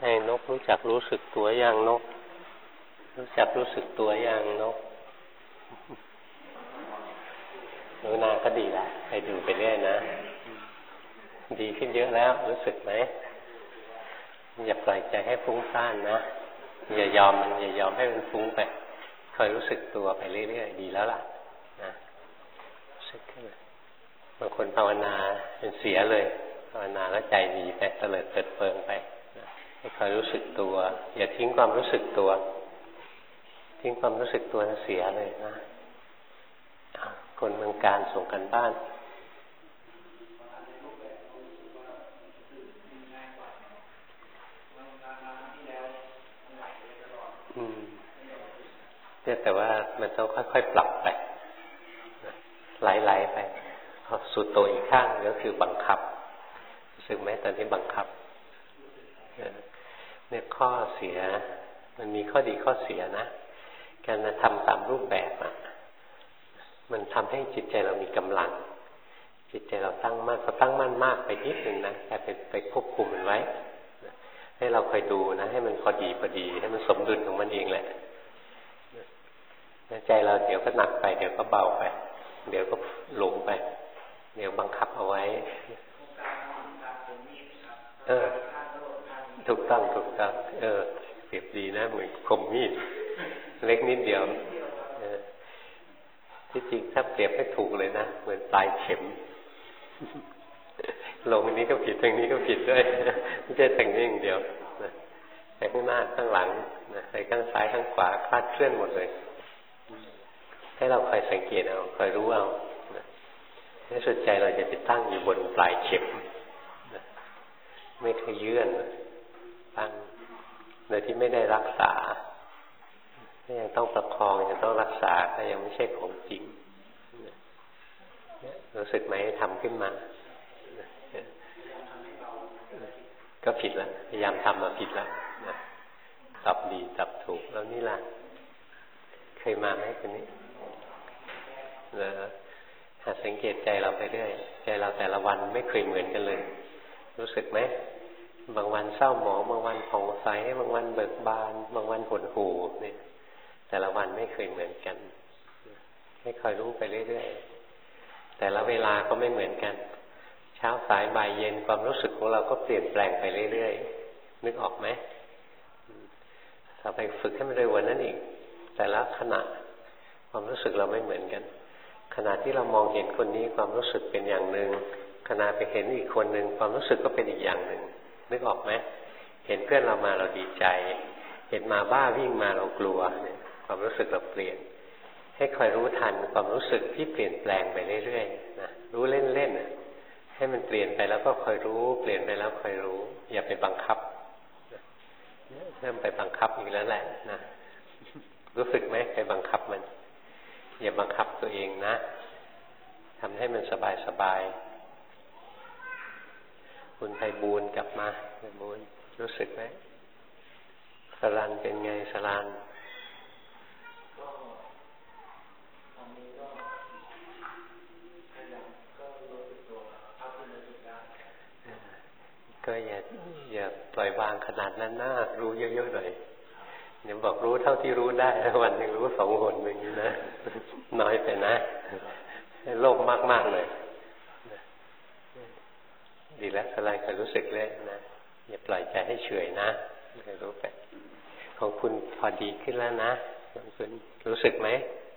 ให้นกรู้จักรู้สึกตัวอย่างนกรู้จักรู้สึกตัวอย่างนกรู้นาก็ดีละไปดูไปเรื่อยนะดีขึ้นเยอะแล้วรู้สึกไหมอย่าปล่อยใจให้ฟุ้งซ่านนะอย่ายอมให้มันฟุ้งไปคอยรู้สึกตัวไปเรื่อยๆดีแล้วล่ะนะรู้สึกขึ้นบางคนภาวนาเป็นเสียเลยภาวนาแล้วใจดีไปเตลิดเปิดเปิงไปนะให้คอยรู้สึกตัวอย่าทิ้งความรู้สึกตัวทิ้งความรู้สึกตัวเสียเลยนะคนเมืองการส่งกันบ้านแต่ว่ามันต้องค่อยๆปรับไปไหลๆไปสุดโต่งอีกข้างก็คือบังคับรู้สึกไหมตอนที่บังคับเนี่ยข้อเสียมันมีข้อดีข้อเสียนะการทำตามรูปแบบมันทำให้จิตใจเรามีกำลังจิตใจเราตั้งมั่นพอตั้งมั่นมากไปนิดหนึ่งนะแต่ไปควบคุมมันไว้ให้เราคอยดูนะให้มันพอดีให้มันสมดุลของมันเองแหละใจเราเดี๋ยวก็หนักไปเดี๋ยวก็เบาไปเดี๋ยวก็หลงไปเดี๋ยวบังคับเอาไว้ถูกต้องเปรียบดีนะเหมือนคมมีดเล็กนิดเดียวที่จริงถ้าเปรียบให้ถูกเลยนะเหมือนปลายเข็มลงอันนี้ก็ผิดทางนี้ก็ผิดด้วยไม่ใช่ทางนี้อย่างเดียวแต่ข้างหน้าข้างหลังไปข้างซ้ายข้างขวาคลาดเคลื่อนหมดเลยให้เราคอยสังเกตเอาคอยรู้เอาในสุดใจเราจะไปตั้งอยู่บนปลายเข็มไม่เคยยื่นตั้งโดยที่ไม่ได้รักษายังต้องประคองยังต้องรักษาแต่ยังไม่ใช่ของจริงรู้สึกไหมทำขึ้นมาก็ผิดแล้วพยายามทำมาผิดแล้วตอบดีตอบถูกแล้วนี่ล่ะเคยมาไหมคนนี้หาสังเกตใจเราไปเรื่อยใจเราแต่ละวันไม่เคยเหมือนกันเลยรู้สึกไหมบางวันเศร้าหมองบางวันผ่องใสบางวันเบิกบานบางวันหดหู่เนี่ยแต่ละวันไม่เคยเหมือนกันให้คอยรู้ไปเรื่อยๆแต่ละเวลาก็ไม่เหมือนกันเช้าสายบ่ายเย็นความรู้สึกของเราก็เปลี่ยนแปลงไปเรื่อยๆนึกออกไหมต่อไปฝึกให้มันเร็วกว่านั้นอีกแต่ละขณะความรู้สึกเราไม่เหมือนกันขณะที่เรามองเห็นคนนี้ความรู้สึกเป็นอย่างหนึ่งขณะไปเห็นอีกคนหนึ่งความรู้สึกก็เป็นอีกอย่างหนึ่งนึกออกไหมเห็นเพื่อนเรามาเราดีใจเห็นมาบ้าวิ่งมาเรากลัวเนี่ยความรู้สึกเราเปลี่ยนให้คอยรู้ทันความรู้สึกที่เปลี่ยนแปลงไปเรื่อยๆนะรู้เล่นๆให้มันเปลี่ยนไปแล้วก็คอยรู้เปลี่ยนไปแล้วคอยรู้อย่าไปบังคับเริ่มไปบังคับอีกแล้วแหละนะรู้สึกไหมไปบังคับมันอย่าบังคับตัวเองนะทำให้มันสบายคุณไพบูลย์กลับมาไพบูลย์รู้สึกไหมสรันเป็นไงสรันก็อย่าปล่อยวางขนาดนั้นนะรู้เยอะๆหน่อยอย่าบอกรู้เท่าที่รู้ได้วันหนึ่งรู้2 หนอย่างนี้นะน้อยไปนะให้โลภมากๆเลยดีแล้วอะไรก็รู้สึกเลยนะอย่าปล่อยใจให้เฉยนะให้รู้ไปของคุณพอดีขึ้นแล้วนะคุณรู้สึกไหม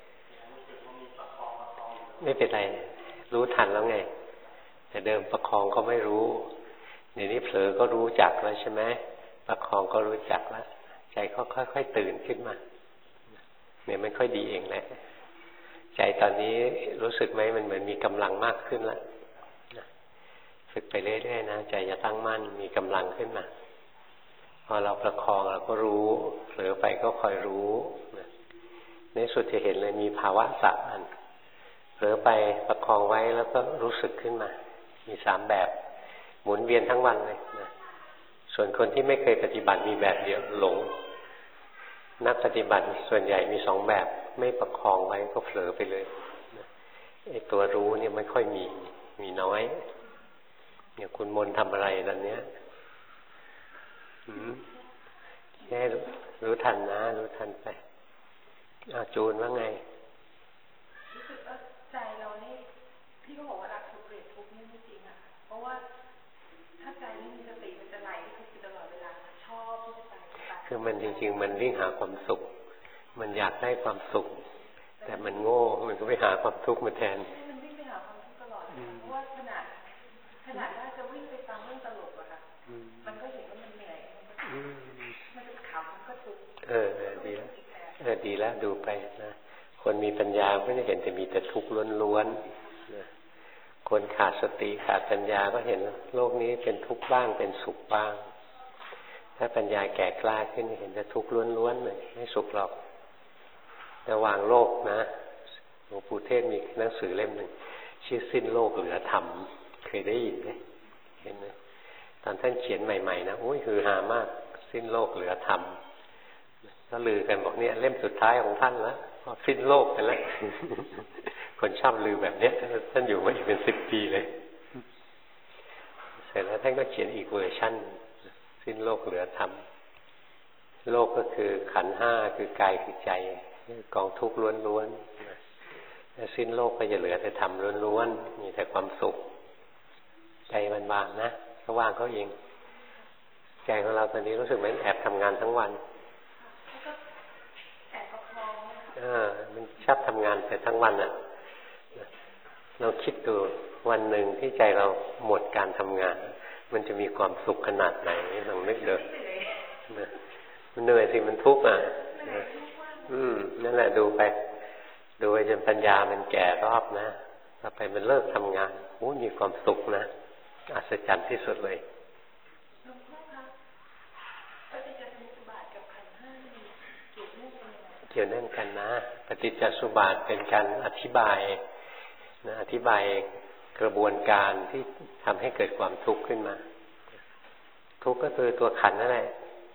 ไม่เป็นไรรู้ทันแล้วไงแต่เดิมประคองก็ไม่รู้เดี๋ยวนี้เผลอก็รู้จักแล้วใช่ไหมประคองก็รู้จักแล้วใจก็ค่อยๆตื่นขึ้นมาเนี่ยมันค่อยดีเองแหละใจตอนนี้รู้สึกไหมมันเหมือนมีกำลังมากขึ้นแล้วฝึกไปเรื่อยๆนะใจจะตั้งมั่นมีกำลังขึ้นมาพอเราประคองเราก็รู้เผลอไปก็คอยรู้ในสุดจะเห็นเลยมีภาวะ3 อันเผลอไปประคองไว้แล้วก็รู้สึกขึ้นมามี3 แบบหมุนเวียนทั้งวันเลยนะส่วนคนที่ไม่เคยปฏิบัติมีแบบเดียวหลงนักปฏิบัติส่วนใหญ่มี2 แบบไม่ประคองไว้ก็เผลอไปเลยไอ้ตัวรู้เนี่ยไม่ค่อยมีน้อยอย่างคุณมนทำอะไรตอนเนี้ยแค่รู้ทันนะรู้ทันไปจูนว่าไงรู้สึกว่าใจเรานี่พี่ก็บอกว่ารักทุกข์เกลียดทุกข์นี่ไม่จริงอะเพราะว่าถ้าใจไม่มีสติมันจะไหลไปทุกข์ตลอดเวลาชอบที่จะไปคือมันจริงๆมันวิ่งหาความสุขมันอยากได้ความสุขแต่มันโง่มันก็ไปหาความทุกข์มาแทนมันวิ่งไปหาความทุกข์ตลอดเพราะว่าขนาดว่าจะวิ่งไปฟังเรื่องตลกอะค่ะมันก็เห็นว่ามันเหนื่อยมันจะขำมันก็ทุกข์ดีแล้วดีแล้วดูไปนะคนมีปัญญาไม่ได้เห็นแต่มีแต่ทุกข์ล้วนๆนะคนขาดสติขาดปัญญาก็เห็นโลกนี้เป็นทุกข์บ้างเป็นสุขบ้างถ้าปัญญาแก่กล้าขึ้นเห็นแต่ทุกข์ล้วนๆเลยไม่สุขหรอกระหว่างโลกนะหลวงปู่เทศมีหนังสือเล่มหนึ่งชื่อสิ้นโลกเหลือธรรมเคยได้ยินไหมเห็นไหมตอนท่านเขียนใหม่ๆนะโอ้ยฮือฮามากสิ้นโลกเหลือธรรมก็ลือกันบอกเนี่ยเล่มสุดท้ายของท่านแล้วสิ้นโลกไปแล้วคนชอบลือแบบเนี้ยท่านอยู่มาอีกเป็น10 ปีเลยเสร็จแล้วท่านก็เขียนอีกเวอร์ชั่นสิ้นโลกเหลือธรรมโลกก็คือขันธ์ห้าคือกายคือใจกองทุกข์ล้วนๆสิ้นโลกก็จะเหลือแต่ธรรมล้วนๆมีแต่ความสุขใจมันวางนะเขาวางเขาเองใจของเราตอนนี้รู้สึกเหมือนแอบทำงานทั้งวันมันชอบทำงานแต่ทั้งวันอ่ะเราคิดดูวันหนึ่งที่ใจเราหมดการทำงานมันจะมีความสุขขนาดไหนลองนึกดูมันเหนื่อยสิมันทุกข์อ่ะนั่นแหละดูไปดูไปจนปัญญามันแก่รอบนะต่อไปมันเลิกทำงานมีความสุขนะอัศจรรย์ที่สุดเลยเกี่ยวเนื่องกันนะปฏิจจสุบาทเป็นการอธิบายนะอธิบายกระบวนการที่ทำให้เกิดความทุกข์ขึ้นมาทุกข์ก็คือตัวขันธ์นั่นแหละ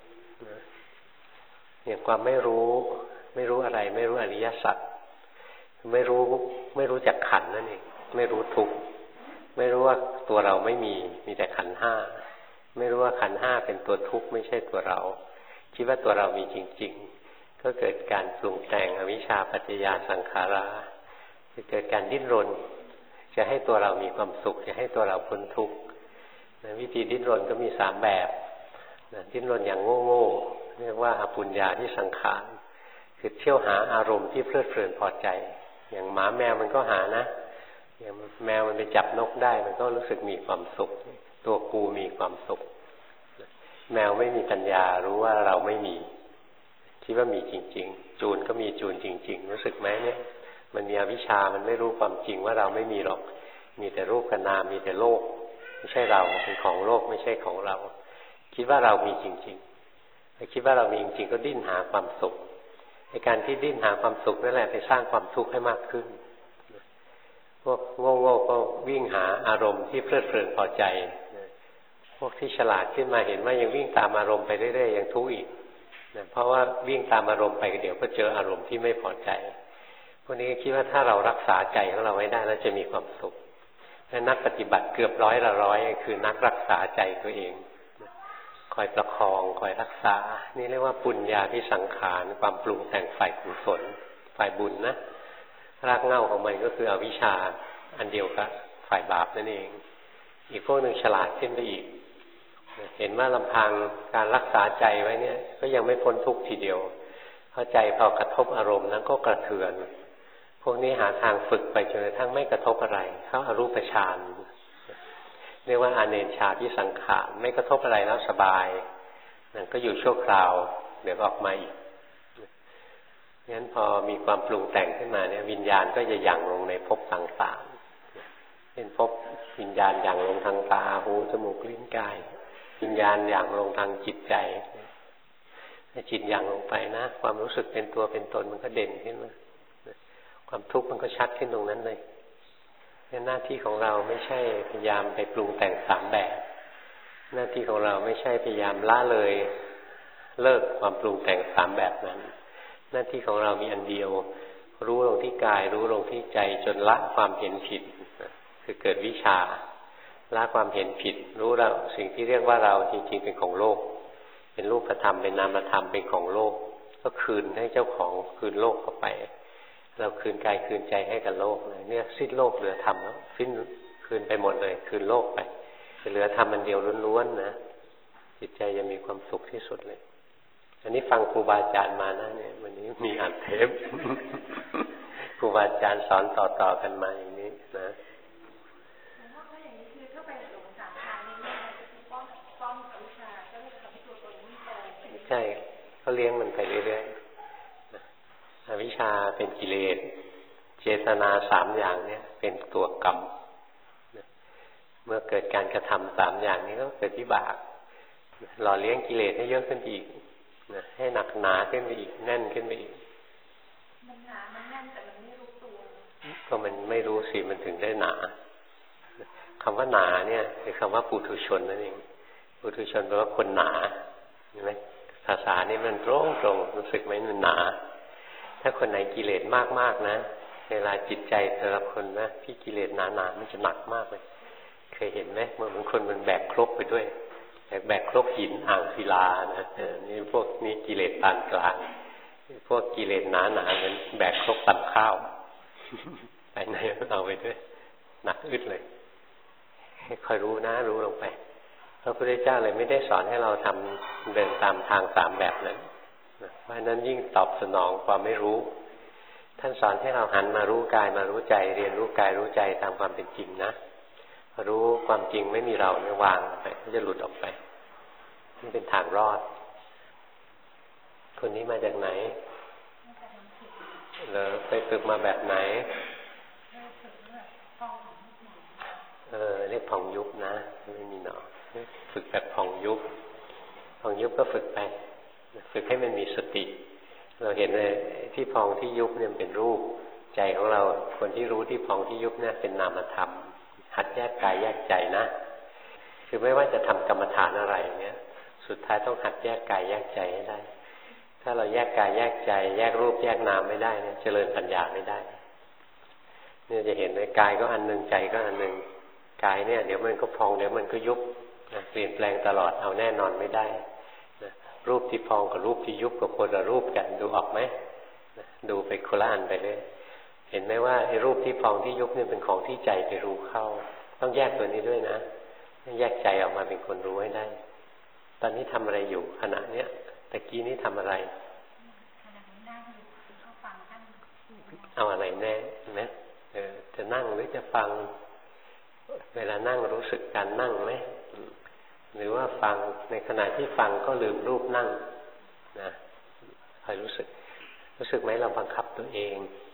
อย่างความไม่รู้อะไรไม่รู้อริยสัจไม่รู้จักขันธ์นั่นเองไม่รู้ทุกข์ไม่รู้ว่าตัวเราไม่มีแต่ขันธ์ห้าไม่รู้ว่าขันธ์ห้าเป็นตัวทุกข์ไม่ใช่ตัวเราคิดว่าตัวเรามีจริงๆก็เกิดการปรุงแต่งอวิชชาปัจจยาสังขาราจะเกิดการดิ้นรนจะให้ตัวเรามีความสุขจะให้ตัวเราพ้นทุกข์วิธีดิ้นรนก็มี3 แบบดิ้นรนอย่างโง่ๆเรียกว่าอปุญญาที่สังขารคือเที่ยวหาอารมณ์ที่เพลิดเพลินพอใจอย่างหมาแมวมันก็หานะอย่างแมวมันไปจับนกได้มันก็รู้สึกมีความสุขตัวกูมีความสุขแมวไม่มีปัญญารู้ว่าเราไม่มีคิดว่ามีจริงๆจูนก็มีจูนจริงๆรู้สึกไหมเนี่ยมันมีอวิชชามันไม่รู้ความจริงว่าเราไม่มีหรอกมีแต่รูปกับนามมีแต่โลกไม่ใช่เราเป็นของโลกไม่ใช่ของเราคิดว่าเรามีจริงๆถ้าคิดว่าเรามีจริงๆก็ดิ้นหาความสุขในการที่ดิ้นหาความสุขนั่นแหละไปสร้างความทุกข์ให้มากขึ้นพวกโง่ๆก็วิ่งหาอารมณ์ที่เพลิดเพลินพอใจพวกที่ฉลาดขึ้นมาเห็นว่ายังวิ่งตามอารมณ์ไปเรื่อยๆยังทุกข์อีกเพราะว่าวิ่งตามอารมณ์ไปเดี๋ยวก็เจออารมณ์ที่ไม่พอใจพวกนี้คิดว่าถ้าเรารักษาใจของเราไว้ได้แล้วจะมีความสุขและนักปฏิบัติเกือบ100คือนักรักษาใจตัวเองคอยประคองคอยรักษานี่เรียกว่าปุญญาที่สังขารความปรุงแต่งฝ่ายกุศลฝ่ายบุญนะรากเหง้าของมันก็คืออวิชชาอันเดียวกับฝ่ายบาปนั่นเองอีกพวกหนึ่งฉลาดขึ้นไปอีกเห็นว่าลำพังการรักษาใจไว้เนี่ยก็ยังไม่พ้นทุกข์ทีเดียวเพราะใจพอกระทบอารมณ์นั้นก็กระเทือนพวกนี้หาทางฝึกไปจนกระทั่งไม่กระทบอะไรเข้าอรูปฌานเรียกว่าอาเนชาที่สังขารไม่กระทบอะไรแล้วสบายนั่นก็อยู่ชั่วคราวเดี๋ยวออกมาอีกงั้นพอมีความปรุงแต่งขึ้นมาเนี่ยวิญญาณก็จะหยั่งลงในภพต่างๆเป็นภพวิญญาณหยั่งลงทางตาหูจมูกลิ้นกายวิญญาณหยั่งลงทางจิตใจจิตหยั่งลงไปนะความรู้สึกเป็นตัวเป็นตนมันก็เด่นขึ้นมาความทุกข์มันก็ชัดขึ้นตรงนั้นเลยหน้าที่ของเราไม่ใช่พยายามไปปรุงแต่ง3 แบบหน้าที่ของเราไม่ใช่พยายามละเลยเลิกความปรุงแต่ง3 แบบนั้นหน้าที่ของเรามีอันเดียวรู้ลงที่กายรู้ลงที่ใจจนละความเห็นผิดคือเกิดวิชาละความเห็นผิดรู้เราสิ่งที่เรียกว่าเราจริงๆเป็นของโลกไปเป็นรูปธรรมเป็นนามธรรมเป็นของโลกก็คืนให้เจ้าของคืนโลกเข้าไปเราคืนกายคืนใจให้กับโลกเนี่ยสิ้นโลกเหลือธรรมแล้วสิ้นคืนไปหมดเลยคืนโลกไปเหลือธรรมอันเดียวล้วนๆนะจิตใจจะมีความสุขที่สุดเลยอันนี้ฟังครูบาอาจารย์มานะเนี่ยวันนี้มีอัดเทป ครูบาอาจารย์สอนต่อๆกันมาอย่างนี้นะใช่เขาเลี้ยงมันไปเรื่อยๆอวิชชาเป็นกิเลสเจตนา3อย่างเนี่ยเป็นตัวกรรมเมื่อเกิดการกระทำ3อย่างนี้ก็เกิดวิบากหล่อเลี้ยงกิเลสให้เยอะขึ้นอีกให้หนักหนาขึ้นไปอีกแน่นขึ้นไปอีกมันหนามันแน่นแต่มันไม่รู้ตัวก็มันไม่รู้สิมันถึงได้หนาคำว่าหนาเนี่ยคือคำว่าปุถุชนนั่นเองปุถุชนแปลว่าคนหนาเห็นไหมภาษานี่มันตรงรู้สึกไหมมันหนาถ้าคนไหนกิเลสมากๆนะเวลาจิตใจแต่ละคนนะที่กิเลสหนาๆมันจะหนักมากเลยเคยเห็นไหมบางคนมันแบกครกไปด้วยแบกครกหินอ่างศิลานะนี่พวกนี้กิเลสปานกลางพวกกิเลสหนาๆมันแบกครกตำข้าวไปไหนเอาไปด้วยหนักอึดเลยให้คอยรู้นะรู้ลงไปพระพุทธเจ้าเลยไม่ได้สอนให้เราทำเดินตามทาง3แบบนั้นเพราะนั้นยิ่งตอบสนองความไม่รู้ท่านสอนให้เราหันมารู้กายมารู้ใจเรียนรู้กายรู้ใจตามความเป็นจริงนะรู้ความจริงไม่มีเราเนี่ยวางไปมันจะหลุดออกไปนี่เป็นทางรอดคนนี้มาจากไหนหรือไปฝึกมาแบบไหนเรียกผ่องยุบนะไม่มีหนอฝึกแบบผ่องยุบผ่องยุบก็ฝึกไปฝึกให้มันมีสติเราเห็นเลยที่พองที่ยุบเนี่ยเป็นรูปใจของเราคนที่รู้ที่พองที่ยุบเนี่ยเป็นนามธรรมหัดแยกกายแยกใจนะคือไม่ว่าจะทำกรรมฐานอะไรเนี่ยสุดท้ายต้องหัดแยกกายแยกใจให้ได้ถ้าเราแยกกายแยกใจแยกรูปแยกนามไม่ได้เนี่ยเจริญปัญญาไม่ได้เนี่ยจะเห็นเลยกายก็อันหนึ่งใจก็อันหนึ่งกายเนี่ยเดี๋ยวมันก็พองเดี๋ยวมันก็ยุบนะเปลี่ยนแปลงตลอดเอาแน่นอนไม่ได้นะรูปที่พองกับรูปที่ยุบกับคนละรูปกันดูออกไหมนะดูไปโคละอันไปเลยเห็นไหมว่าไอ้รูปที่พองที่ยุบเนี่ยเป็นของที่ใจไปรู้เข้าต้องแยกตัวนี้ด้วยนะแยกใจออกมาเป็นคนรู้ให้ได้ตอนนี้ทำอะไรอยู่ขณะเนี้ยตะกี้นี้ทำอะไรเอาอะไรแน่เห็นไหมจะนั่งหรือจะฟังเวลานั่งรู้สึกการนั่งไหมหรือว่าฟังในขณะที่ฟังก็ลืมรูปนั่งนะคอยรู้สึกไหมเราบังคับตัวเอง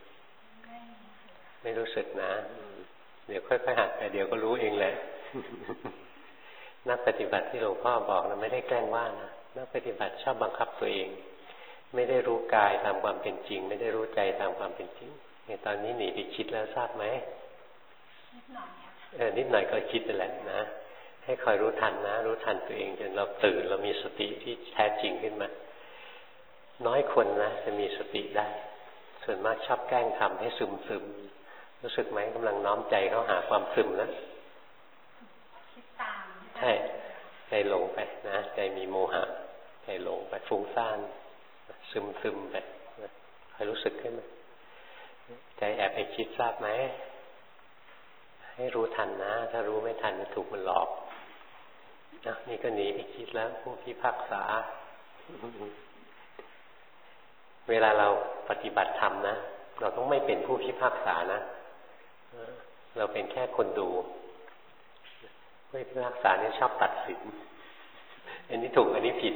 ไม่รู้สึกนะเดี๋ยวค่อยๆหัดไปเดี๋ยวก็รู้เองแหละนักปฏิบัติที่หลวงพ่อบอกนะไม่ได้แกล้งว่านะนักปฏิบัติชอบบังคับตัวเองไม่ได้รู้กายตามความเป็นจริงไม่ได้รู้ใจตามความเป็นจริงในตอนนี้หนีไปคิดแล้วทราบไหมนิดหน่อยก็คิดนั่นแหละนะให้คอยรู้ทันนะรู้ทันตัวเองจนเราตื่นเรามีสติที่แท้จริงขึ้นมาน้อยคนนะจะมีสติได้ส่วนมากชอบแกล้งทำให้ซึมรู้สึกไหมกำลังน้อมใจเข้าหาความซึมแล้วใช่ใจหลงไปนะใจมีโมหะใจหลงไปฟุ้งซ่านซึมไปคอยรู้สึกขึ้นมาใจแอบไปคิดทราบไหมให้รู้ทันนะถ้ารู้ไม่ทันจะถูกมันหลอกนี่ก็หนีไปคิดแล้วผู้พิพากษาเวลาเราปฏิบัติธรรมนะเราต้องไม่เป็นผู้พิพากษานะเราเป็นแค่คนดูผู้พิพากษานี่ชอบตัดสินอันนี้ถูกอันนี้ผิด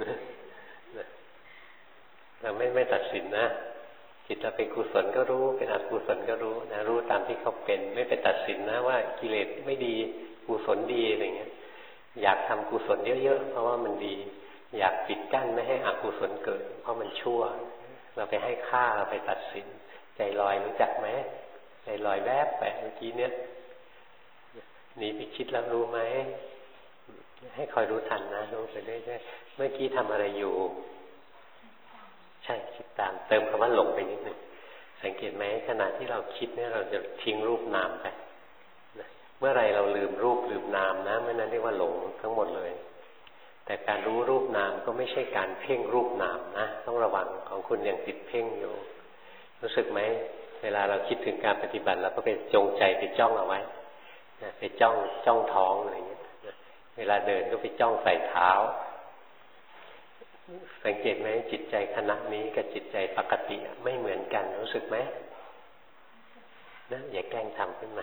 เราไม่ตัดสินนะจิตเราเป็นกุศลก็รู้เป็นอกุศลก็รู้นะรู้ตามที่เขาเป็นไม่ไปตัดสินนะว่ากิเลสไม่ดีกุศลดีอะไรเงี้ยอยากทำกุศลเยอะๆเพราะว่ามันดีอยากปิดกั้นไม่ให้อกุศลเกิดเพราะมันชั่วเราไปให้ค่าเราไปตัดสินใจลอยรู้จักไหมใจลอยแวบไปเมื่อกี้เนี้ยหนีไปคิดแล้วรู้ไหมให้คอยรู้ทันนะรู้ไปเรื่อยๆเมื่อกี้ทำอะไรอยู่ใช่คิดตามเติมคำว่าหลงไปนิดหนึ่งสังเกตไหมขณะที่เราคิดเนี่ยเราจะทิ้งรูปนามไปเมื่อไรเราลืมรูปลืมนามนะเมื่อนั้นเรียกว่าหลงทั้งหมดเลยแต่การรู้รูปนามก็ไม่ใช่การเพ่งรูปนามนะต้องระวังของคุณยังติดเพ่งอยู่รู้สึกไหมเวลาเราคิดถึงการปฏิบัติเราก็ไปจงใจไปจ้องเอาไว้ไปจ้องท้องอะไรอย่างเงี้ยเวลาเดินก็ไปจ้องใส่เท้าสังเกตไหมจิตใจขณะนี้กับจิตใจปกติไม่เหมือนกันรู้สึกไหมนะอย่าแกล้งทำขึ้นมา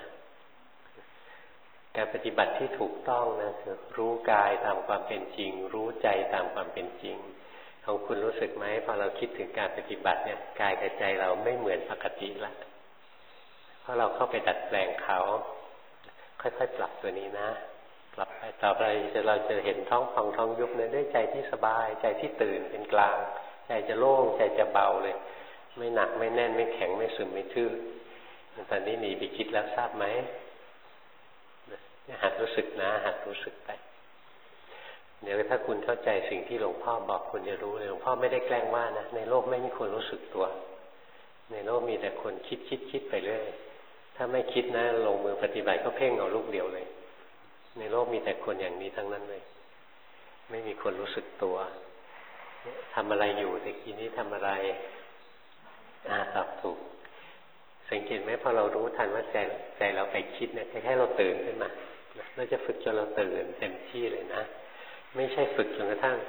การปฏิบัติที่ถูกต้องนะคือรู้กายตามความเป็นจริงรู้ใจตามความเป็นจริงของคุณรู้สึกไหมพอเราคิดถึงการปฏิบัติเนี่ยกายกับใจเราไม่เหมือนปกติละเพราะเราเข้าไปดัดแปลงเขาค่อยๆปรับตัวนี้นะปรับไปต่อไปเราจะเห็นท้องพองท้องยุบเนี่ยด้วยใจที่สบายใจที่ตื่นเป็นกลางใจจะโล่งใจจะเบาเลยไม่หนักไม่แน่นไม่แข็งไม่ซึมไม่ทื่อตอนนี้หนีไปคิดแล้วทราบไหมหัดรู้สึกนะหัดรู้สึกไปเดี๋ยวถ้าคุณเข้าใจสิ่งที่หลวงพ่อบอกคุณจะรู้เลยหลวงพ่อไม่ได้แกล้งว่านะในโลกไม่มีคนรู้สึกตัวในโลกมีแต่คนคิดไปเรื่อยถ้าไม่คิดนะลงมือปฏิบัติก็เพ่งเอาลูกเดียวเลยในโลกมีแต่คนอย่างนี้ทั้งนั้นเลยไม่มีคนรู้สึกตัวทำอะไรอยู่แต่กี้นี้ทำอะไรตอบถูกสังเกตไหมพอเรารู้ทันว่าใจเราไปคิดเนี่ยแค่เราตื่นขึ้นมาเราจะฝึกจนเราตื่นเต็มที่เลยนะไม่ใช่ฝึกจนกระทั่ง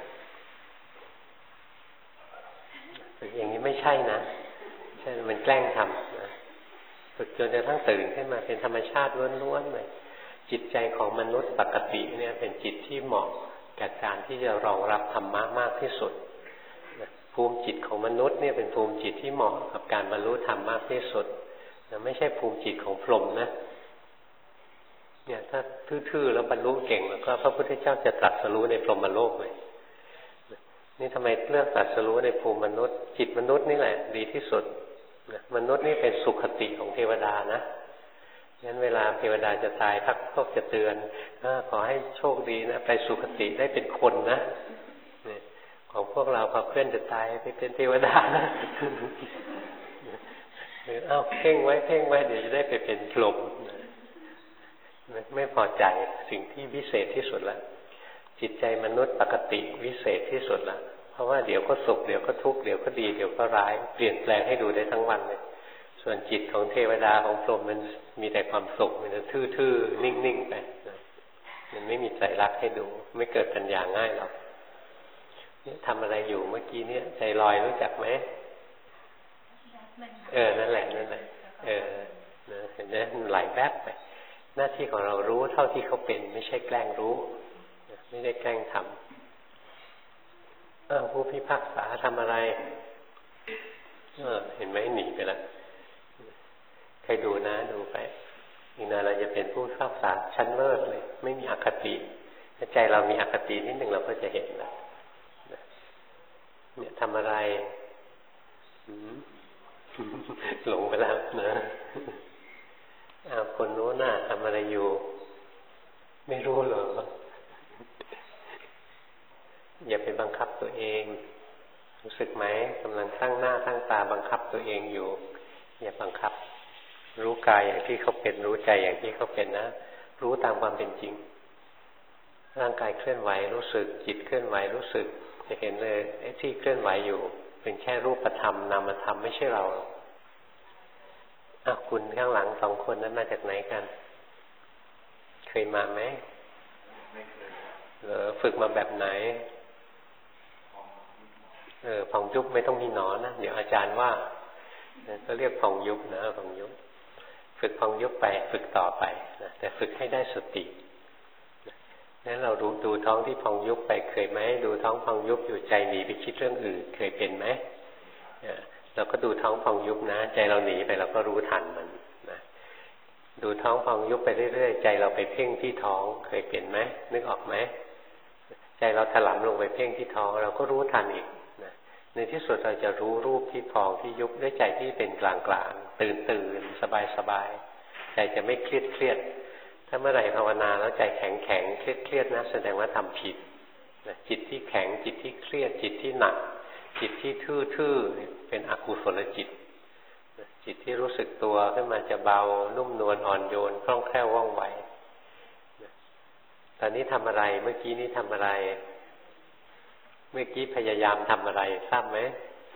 ฝึกอย่างนี้ไม่ใช่นะใช่มันแกล้งทำนะฝึกจนกระทั่งตื่นขึ้นมาเป็นธรรมชาติล้วนๆเลยจิตใจของมนุษย์ปกติเนี่ยเป็นจิตที่เหมาะกับการที่จะรองรับธรรมะมากที่สุดภูมิจิตของมนุษย์เนี่ยเป็นภูมิจิตที่เหมาะกับการบรรลุธรรมมากที่สุดไม่ใช่ภูมิจิตของพรหมนะเนี่ยถ้าทื่อๆแล้วบรรลุเก่งแล้วก็พระพุทธเจ้าจะตรัสรู้ในพรหมโลกเลยนี่ทำไมเลือกตรัสรู้ในภูมิมนุษย์จิตมนุษย์นี่แหละดีที่สุดมนุษย์นี่เป็นสุขติของเทวดานะงั้นเวลาเทวดาจะตายพักก็จะเตือนขอให้โชคดีนะไปสุขติได้เป็นคนนะของพวกเราพอเพื่อนจะตายไปเป็นเทวดานะหรือเพ่งไว้เดี๋ยวจะได้ไปเป็นพรหมไม่พอใจสิ่งที่วิเศษที่สุดแล้วจิตใจมนุษย์ปกติวิเศษที่สุดแล้วเพราะว่าเดี๋ยวก็สุขเดี๋ยวก็ทุกข์เดี๋ยวก็ดีเดี๋ยวก็ร้ายเปลี่ยนแปลงให้ดูได้ทั้งวันเลยส่วนจิตของเทวดาของพรหมมันมีแต่ความสุขมันจะทื่อๆนิ่งๆไปมันไม่มีใจรักให้ดูไม่เกิดปัญญาง่ายหรอกนี่ทำอะไรอยู่เมื่อกี้เนี่ยใจลอยรู้จักไหมนั่นแหละเห็นไหมมันไหลแวบไปหน้าที่ของเรารู้เท่าที่เขาเป็นไม่ใช่แกล้งรู้ไม่ได้แกล้งทำผู้พิพากษาทำอะไรเห็นไหมหนีไปแล้วใครดูนะดูไปอีกหน่อยเราจะเป็นผู้พิพากษาชั้นเลิศเลยไม่มีอคติถ้าใจเรามีอคตินิดหนึ่งเราก็จะเห็นแล้วเนี่ยทำอะไรหลงไปแล้วนะคนโน้นน่ะทำอะไรอยู่ไม่รู้เหรออย่าไปบังคับตัวเองรู้สึกไหมกำลังตั้งหน้าตั้งตาบังคับตัวเองอยู่อย่าบังคับรู้กายอย่างที่เขาเป็นรู้ใจอย่างที่เขาเป็นนะรู้ตามความเป็นจริงร่างกายเคลื่อนไหวรู้สึกจิตเคลื่อนไหวรู้สึกจะเห็นเลยไอ้ที่เคลื่อนไหวอยู่เป็นแค่รูปธรรมนามธรรมไม่ใช่เราคุณข้างหลัง2 คนนั้นมาจากไหนกันเคยมาไหมไม่เคยฝึกมาแบบไหนพองยุบไม่ต้องมีหนอนนะเดี๋ยวอาจารย์ว่าก็เรียกพองยุบนะพองยุบฝึกพองยุบไปฝึกต่อไปนะแต่ฝึกให้ได้สตินั้นเราดูท้องที่พองยุบไปเคยไหมดูท้องพองยุบอยู่ใจหนีไปคิดเรื่องอื่นเคยเป็นไหมเราก็ดูท้องพองยุบนะใจเราหนีไปเราก็รู้ทันมันนะดูท้องพองยุบไปเรื่อยๆใจเราไปเพ่งที่ท้องเคยเป็นไหมนึกออกไหมใจเราถลำลงไปเพ่งที่ท้องเราก็รู้ทันอีกนะในที่สุดเราจะรู้รูปที่พองที่ยุบด้วยใจที่เป็นกลางๆตื่นสบายใจจะไม่เครียดถ้าเมื่อไหร่ภาวนาแล้วใจแข็งเครียดนะแสดงว่าทำผิดนะจิตที่แข็งจิตที่เครียดจิตที่หนักจิตที่ทื่อๆเป็นอกุศลจิตจิตที่รู้สึกตัวขึ้นมาจะเบานุ่มนวลอ่อนโยนคล่องแคล่วว่องไวตอนนี้ทำอะไรเมื่อกี้นี้ทำอะไรมื่อกี้พยายามทำอะไรทราบไหม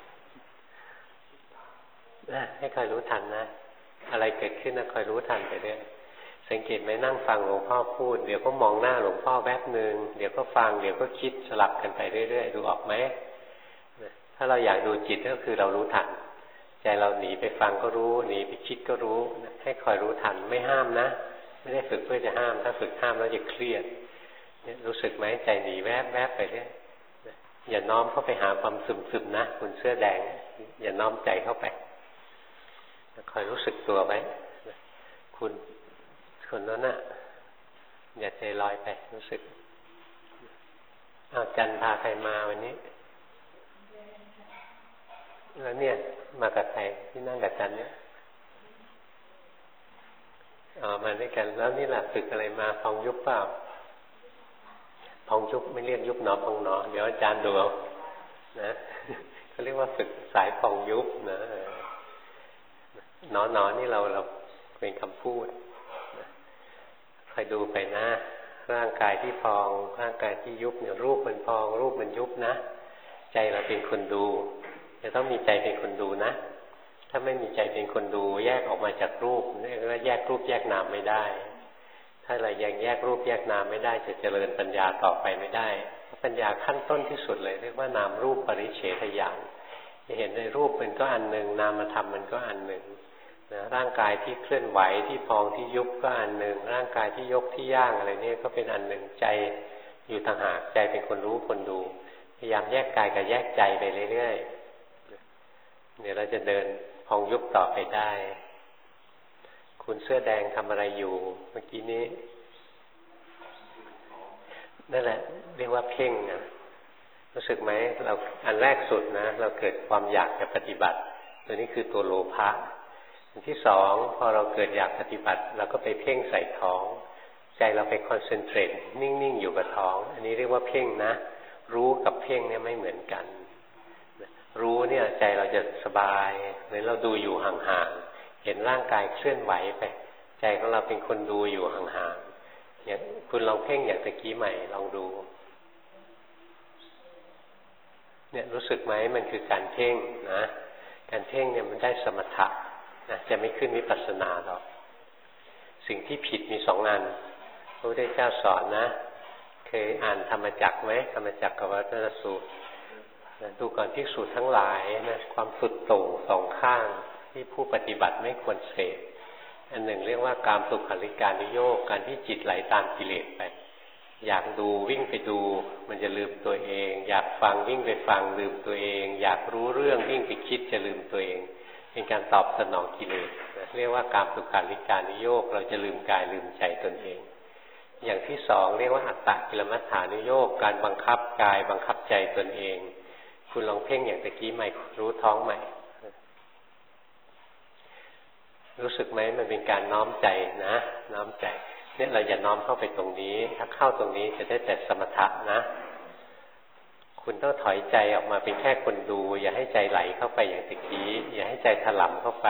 ให้คอยรู้ทันนะอะไรเกิดขึ้นนะคอยรู้ทันไปเรื่อยสังเกตไหมนั่งฟังหลวงพ่อพูดเดี๋ยวก็มองหน้าหลวงพ่อแวบหนึ่งเดี๋ยวก็ฟังเดี๋ยวก็คิดสลับกันไปเรื่อยๆดูออกไหมถ้าเราอยากดูจิตก็คือเรารู้ทันใจเราหนีไปฟังก็รู้หนีไปคิดก็รู้ให้คอยรู้ทันไม่ห้ามนะไม่ได้ฝึกเพื่อจะห้ามถ้าฝึกห้ามแล้วจะเครียดรู้สึกไหมใจหนีแวบแวบไปเรื่อยอย่าน้อมเข้าไปหาความซึมๆนะคุณเสื้อแดงอย่าน้อมใจเข้าไปคอยรู้สึกตัวไว้คุณคนนั้นน่ะอย่าใจลอยไปรู้สึกจันพาใครมาวันนี้แล้วเนี่ยมากับใครที่นั่งกับจันเนี่ยมาด้วยกันแล้วนี่แหละฝึกอะไรมาพองยุบเปล่าพองยุบไม่เรียกยุบหนอพองหนอเดี๋ยวอาจารย์ดูเอานะเขาเรียกว่าฝึกสายพองยุบนะหนอนี่เราเป็นคำพูดคอยดูไปนะร่างกายที่พองร่างกายที่ยุบเนี่ยรูปมันพองรูปมันยุบนะใจเราเป็นคนดูจะต้องมีใจเป็นคนดูนะถ้าไม่มีใจเป็นคนดูแยกออกมาจากรูปเรียกว่าแยกรูปแยกนามไม่ได้ถ้าเรายังแยกรูปแยกนามไม่ได้จะเจริญปัญญาต่อไปไม่ได้ปัญญาขั้นต้นที่สุดเลยเรียกว่านามรูปปริเฉทญาณจะเห็นในรูปมันก็อันหนึ่งนามธรรมมันก็อันหนึ่งนะร่างกายที่เคลื่อนไหวที่พองที่ยุบก็อันหนึ่งร่างกายที่ยกที่ย่างอะไรนี่ก็เป็นอันหนึ่งใจอยู่ต่างหากใจเป็นคนรู้คนดูพยายามแยกกายกับแยกใจไปเรื่อยๆเดี๋ยวเราจะเดินพองยุบต่อไปได้คุณเสื้อแดงทำอะไรอยู่เมื่อกี้นี้นั่นแหละเรียกว่าเพ่งนะรู้สึกไหมเราอันแรกสุดนะเราเกิดความอยากจะปฏิบัติตัวนี้คือตัวโลภะอันที่สองพอเราเกิดอยากปฏิบัติเราก็ไปเพ่งใส่ท้องใจเราไปคอนเซนเทรตนิ่งๆอยู่กับท้องอันนี้เรียกว่าเพ่งนะรู้กับเพ่งเนี่ยไม่เหมือนกันรู้เนี่ยใจเราจะสบายเหมือนเราดูอยู่ห่างๆเห็นร่างกายเคลื่อนไหวไปใจของเราเป็นคนดูอยู่ห่างๆอย่างคุณลองเพ่งอย่างตะกี้ใหม่ลองดูเนี่ยรู้สึกไหมมันคือการเพ่งนะการเพ่งเนี่ยมันได้สมถะนะจะไม่ขึ้นวิปัสสนาหรอกสิ่งที่ผิดมีสองอันพระพุทธเจ้าสอนนะเคยอ่านธรรมจักรไหมธรรมจักรกับวัฏฏนสูตรดูก่อนภิกษุทั้งหลายนะความสุดโต่งสองข้างที่ผู้ปฏิบัติไม่ควรเสพอันหนึ่งเรียกว่ากามสุขัลลิกานิโยคการที่จิตไหลตามกิเลสไปอยากดูวิ่งไปดูมันจะลืมตัวเองอยากฟังวิ่งไปฟังลืมตัวเองอยากรู้เรื่องวิ่งไปคิดจะลืมตัวเองเป็นการตอบสนองกิเลสเรียกว่ากามสุขัลลิกานิโยคเราจะลืมกายลืมใจตนเองอย่างที่สองเรียกว่าอัตตกิลมัฏฐานุโยคการบังคับกายบังคับใจตนเองคุณลองเพ่งอย่างตะกี้ใหม่รู้ท้องใหม่รู้สึกไหมมันเป็นการน้อมใจนะน้อมใจเนี่ยเราอย่าน้อมเข้าไปตรงนี้ถ้าเข้าตรงนี้จะได้แต่สมถะนะคุณต้องถอยใจออกมาเป็นแค่คนดูอย่าให้ใจไหลเข้าไปอย่างตะกี้อย่าให้ใจถลำเข้าไป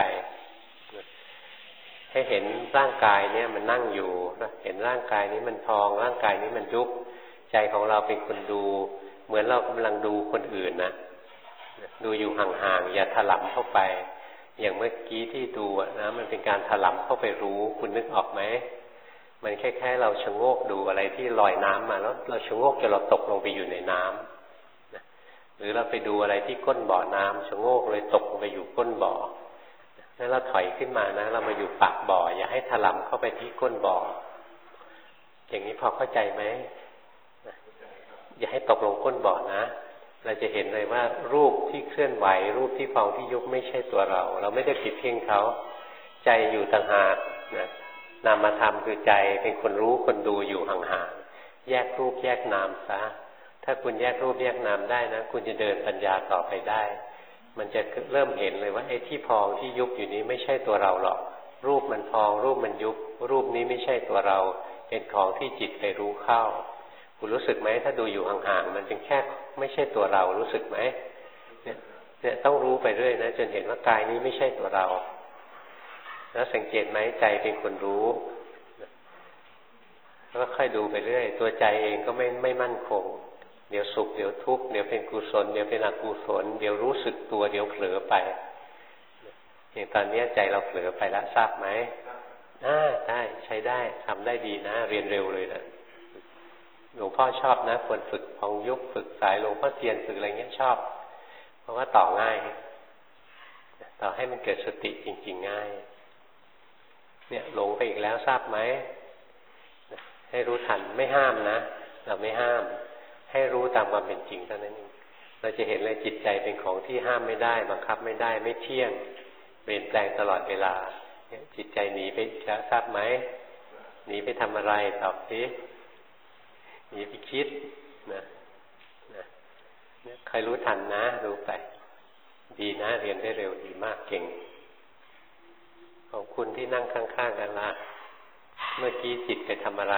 ให้เห็นร่างกายเนี่ยมันนั่งอยู่เห็นร่างกายนี้มันพองร่างกายนี้มันยุบใจของเราเป็นคนดูเหมือนเรากำลังดูคนอื่นนะดูอยู่ห่างๆอย่าถลำเข้าไปอย่างเมื่อกี้ที่ดูนะมันเป็นการถลำเข้าไปรู้คุณนึกออกไหมมันคล้ายๆเราชะโงกดูอะไรที่ลอยน้ำมาแล้วเราชะโงกจนเราตกลงไปอยู่ในน้ำนะหรือเราไปดูอะไรที่ก้นบ่อน้ำชะโงกเลยตกลงไปอยู่ก้นบ่อแล้วเราถอยขึ้นมานะเรามาอยู่ปากบ่ออย่าให้ถลำเข้าไปที่ก้นบ่ออย่างนี้พอเข้าใจไหมอย่าให้ตกลงก้นบ่อนะเราจะเห็นเลยว่ารูปที่เคลื่อนไหวรูปที่พองที่ยุบไม่ใช่ตัวเราเราไม่ได้ผิดเพียงเขาใจอยู่ต่างหากนะนามธรรมคือใจเป็นคนรู้คนดูอยู่ห่างๆแยกรูปแยกนามซะถ้าคุณแยกรูปแยกนามได้นะคุณจะเดินปัญญาต่อไปได้มันจะเริ่มเห็นเลยว่าไอ้ที่พองที่ยุบอยู่นี้ไม่ใช่ตัวเราหรอกรูปมันพองรูปมันยุบรูปนี้ไม่ใช่ตัวเราเป็นของที่จิตไปรู้เข้าคุณรู้สึกไหมถ้าดูอยู่ห่างๆมันเป็นแค่ไม่ใช่ตัวเรารู้สึกไหมเนี่ยต้องรู้ไปเรื่อยนะจนเห็นว่ากายนี้ไม่ใช่ตัวเราแล้วสังเกตไหมใจเป็นคนรู้แล้วค่อยดูไปเรื่อยตัวใจเองก็ไม่มั่นคงเดี๋ยวสุขเดี๋ยวทุกข์เดี๋ยวเป็นกุศลเดี๋ยวเป็นอกุศลเดี๋ยวรู้สึกตัวเดี๋ยวเผลอไปอย่างตอนนี้ใจเราเผลอไปแล้วทราบไหมได้ใช้ได้ทำได้ดีนะเรียนเร็วเลยนะหลวงพ่อชอบนะควรฝึกพองยุบฝึกสายหลวงพ่อเทียนฝึกอะไรเงี้ยชอบเพราะว่าต่อง่ายต่อให้มันเกิดสติจริงๆง่ายเนี่ยหลงไปอีกแล้วทราบไหมให้รู้ทันไม่ห้ามนะเราไม่ห้ามให้รู้ตามความเป็นจริงเท่านั้นเองเราจะเห็นเลยจิตใจเป็นของที่ห้ามไม่ได้บังคับไม่ได้ไม่เที่ยงเปลี่ยนแปลงตลอดเวลาจิตใจหนีไปแล้วทราบไหมหนีไปทำอะไรตอบสิหนีไปคิดนะใครรู้ทันนะรู้ไปดีนะเรียนได้เร็วดีมากเก่งของคุณที่นั่งข้างๆกันล่ะเมื่อกี้จิตไปทำอะไร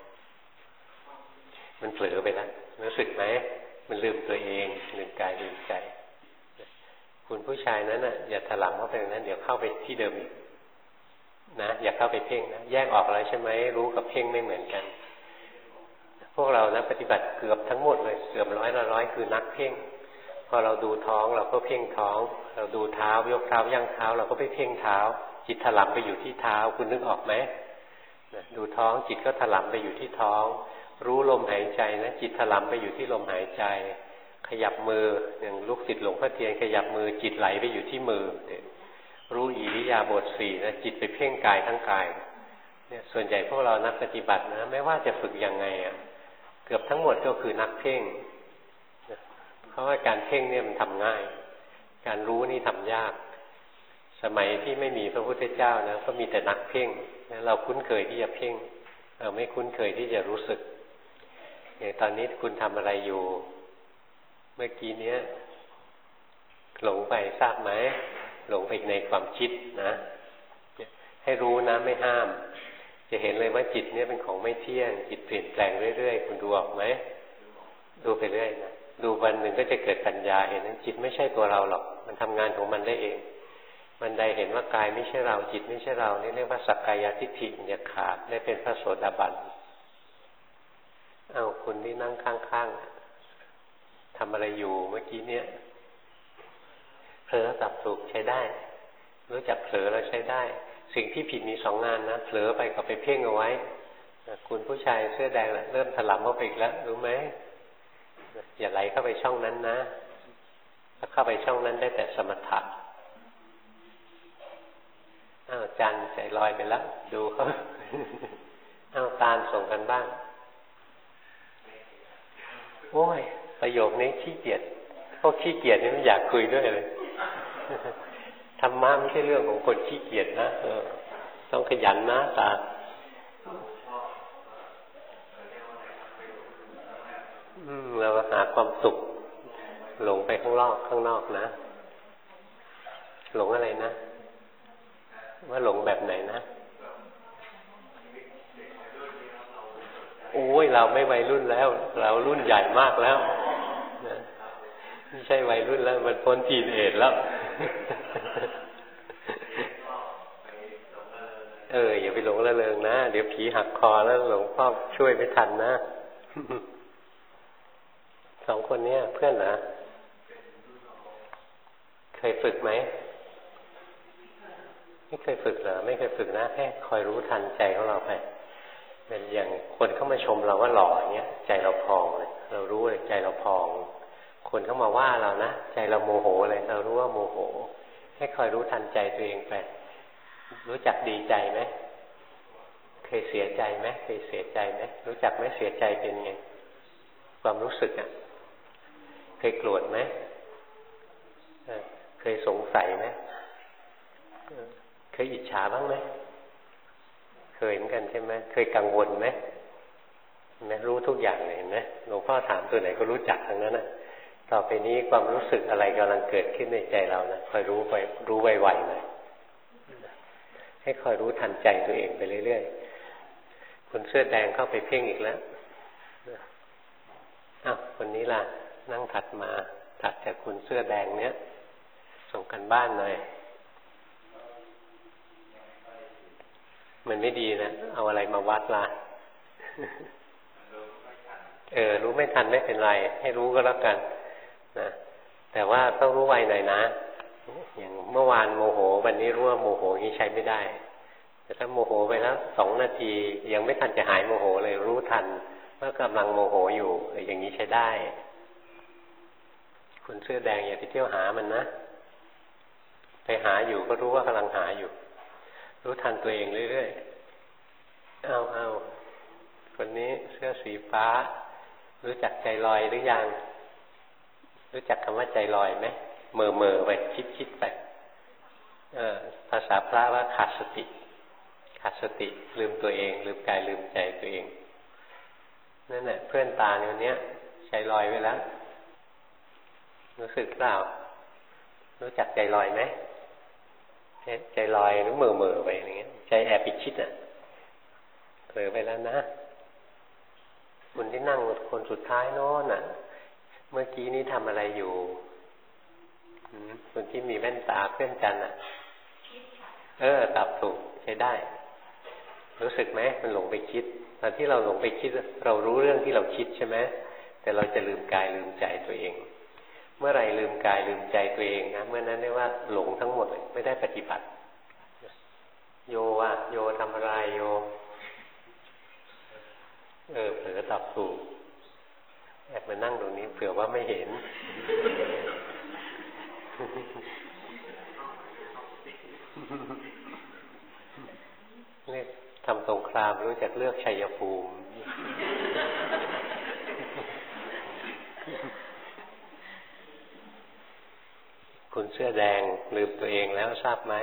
มันเผลอไปแล้วรู้สึกไหมมันลืมตัวเองลืมกายลืมใจคุณผู้ชายนั้นน่ะอย่าถลำเข้าไปนั้นเดี๋ยวเข้าไปที่เดิมอีกนะอย่าเข้าไปเพ่งนะแยกออกแล้วใช่ไหมรู้กับเพ่งไม่เหมือนกันพวกเรานะปฏิบัติเกือบทั้งหมดเลยเกือบร้อยคือนักเพ่งพอเราดูท้องเราก็เพ่งท้องเราดูเท้ายกเท้าย่างเท้าเราก็ไปเพ่งเท้าจิตถลำไปอยู่ที่เท้าคุณนึกออกไหมดูท้องจิตก็ถลำไปอยู่ที่ท้องรู้ลมหายใจนะจิตถลำไปอยู่ที่ลมหายใจขยับมืออย่างลูกศิษย์หลวงพ่อเทียนขยับมือจิตไหลไปอยู่ที่มือรู้อิริยาบถสี่นะจิตไปเพ่งกายทั้งกายเนี่ยส่วนใหญ่พวกเรานักปฏิบัตินะไม่ว่าจะฝึกยังไงอ่ะเกือบทั้งหมดก็คือนักเพ่งเพราะว่าการเพ่งเนี่ยมันทำง่ายการรู้นี่ทำยากสมัยที่ไม่มีพระพุทธเจ้านะก็มีแต่นักเพ่งเราคุ้นเคยที่จะเพ่งเราไม่คุ้นเคยที่จะรู้สึกอย่างตอนนี้คุณทำอะไรอยู่เมื่อกี้เนี้ยหลงไปทราบไหมหลงไปในความคิดนะให้รู้นะไม่ห้ามจะเห็นเลยว่าจิตเนี่ยเป็นของไม่เที่ยงจิตเปลี่ยนแปลงเรื่อยๆคุณดูออกไหมดูไปเรื่อยนะดูวันหนึ่งก็จะเกิดปัญญาเห็นนั้นจิตไม่ใช่ตัวเราหรอกมันทำงานของมันได้เองมันใดเห็นว่ากายไม่ใช่เราจิตไม่ใช่เรานี่เรียกว่าสักกายทิฏฐิอย่าขาดได้เป็นพระโสดาบันเอาคุณที่นั่งข้างๆทำอะไรอยู่เมื่อกี้เนี่ยเผลอสับถูกใช้ได้รู้จักเผลอแล้วใช้ได้สิ่งที่ผิดมี2งานนะเผลอไปกับไปเพ่งเอาไว้คุณผู้ชายเสื้อแดงเริ่มถลำเข้าไปอีกแล้วรู้ไหมอย่าไหลเข้าไปช่องนั้นนะถ้าเข้าไปช่องนั้นได้แต่สมถะจันใจลอยไปแล้วดูเขาตาลส่งกันบ้างโอ้ยประโยคนี้ขี้เกียจพวกขี้เกียจนี่ไม่อยากคุยด้วยเลยธรรมะไม่ใช่เรื่องของคนขี้เกียจนะต้องขยันนะตาเราหาความสุขหลงไปข้างนอกนะหลงอะไรนะว่าหลงแบบไหนนะโอ้ยเราไม่วัยรุ่นแล้วเรารุ่นใหญ่มากแล้วไม่ใช่วัยรุ่นแล้วมันพ้นทีนเอจแล้วอย่าไปหลงระเริงนะเดี๋ยวผีหักคอแล้วหลวงพ่อช่วยไม่ทันนะ2 คนนี้เพื่อนเหรอเคยฝึกไหมไม่เคยฝึกเหรอไม่เคยฝึกนะแค่คอยรู้ทันใจของเราไปเป็นอย่างคนเข้ามาชมเราว่าหล่ออย่างเงี้ยใจเราพองเลยเรารู้เลยใจเราพองคนเข้ามาว่าเรานะใจเราโมโหเลยเรารู้ว่าโมโหให้คอยรู้ทันใจตัวเองไปรู้จักดีใจไหมเคยเสียใจไหมเคยเสียใจไหมรู้จักไหมเสียใจเป็นไงความรู้สึกอ่ะเคยโกรธไหมเคยสงสัยไหมเคยอิจฉาบ้างไหมเคยเหมือนกันใช่ไหมเคยกังวลไหมรู้ทุกอย่างเลยเห็นไหมหลวงพ่อถามตัวไหนก็รู้จักทั้งนั้นนะต่อไปนี้ความรู้สึกอะไรกำลังเกิดขึ้นในใจเรานะคอยรู้ไปรู้ไวๆหน่อยให้คอยรู้ทันใจตัวเองไปเรื่อยๆคนเสื้อแดงเข้าไปเพ่งอีกแล้วคนนี้ล่ะนั่งถัดจากคุณเสื้อแดงเนี้ยส่งกันบ้านหน่อยมันไม่ดีนะเอาอะไรมาวัดล่ะรู้ไม่ทันไม่เป็นไรให้รู้ก็แล้วกันนะแต่ว่าต้องรู้ไวหน่อยนะอย่างเมื่อวานโมโหวันนี้รู้ว่าโมโหนี้ใช้ไม่ได้แต่ถ้าโมโหไปแล้ว2 นาทียังไม่ทันจะหายโมโหเลยรู้ทันว่ากำลังโมโหอยู่อย่างนี้ใช้ได้คุณเสื้อแดงอย่าไปเที่ยวหามันนะไปหาอยู่ก็รู้ว่ากำลังหาอยู่รู้ทันตัวเองเรื่อยๆเอาคนนี้เสื้อสีฟ้ารู้จักใจลอยหรือยังรู้จักคำว่าใจลอยไหมเม่อไปคิดไปภาษาพระว่าขาดสติลืมตัวเองลืมกายลืมใจตัวเองนั่นแหละเพื่อนตาเนี่ยนี้ใจลอยไว้แล้วรู้สึกเปล่ารู้จักใจลอยไหมใจลอยหรือเม่อไปอย่างเงี้ยใจแอบไปคิดเผลอไปแล้วนะคุณที่นั่งคนสุดท้ายโน้นเมื่อกี้นี้ทำอะไรอยู่คนที่มีแว่นตาเพื่อนกันตอบถูกใช้ได้รู้สึกไหมมันหลงไปคิดตอนที่เราหลงไปคิดเรารู้เรื่องที่เราคิดใช่ไหมแต่เราจะลืมกายลืมใจตัวเองเมื่อไรลืมกายลืมใจตัวเองนะเมื่อนั้นเรียกว่าหลงทั้งหมดเลยไม่ได้ปฏิบัติโยทำอะไรโยเผลอตอบถูกแอบมานั่งตรงนี้เผื่อว่าไม่เห็นเรียกทำสงครามรู้จักเลือกชัยภูมิคุณเสื้อแดงลืมตัวเองแล้วทราบไหม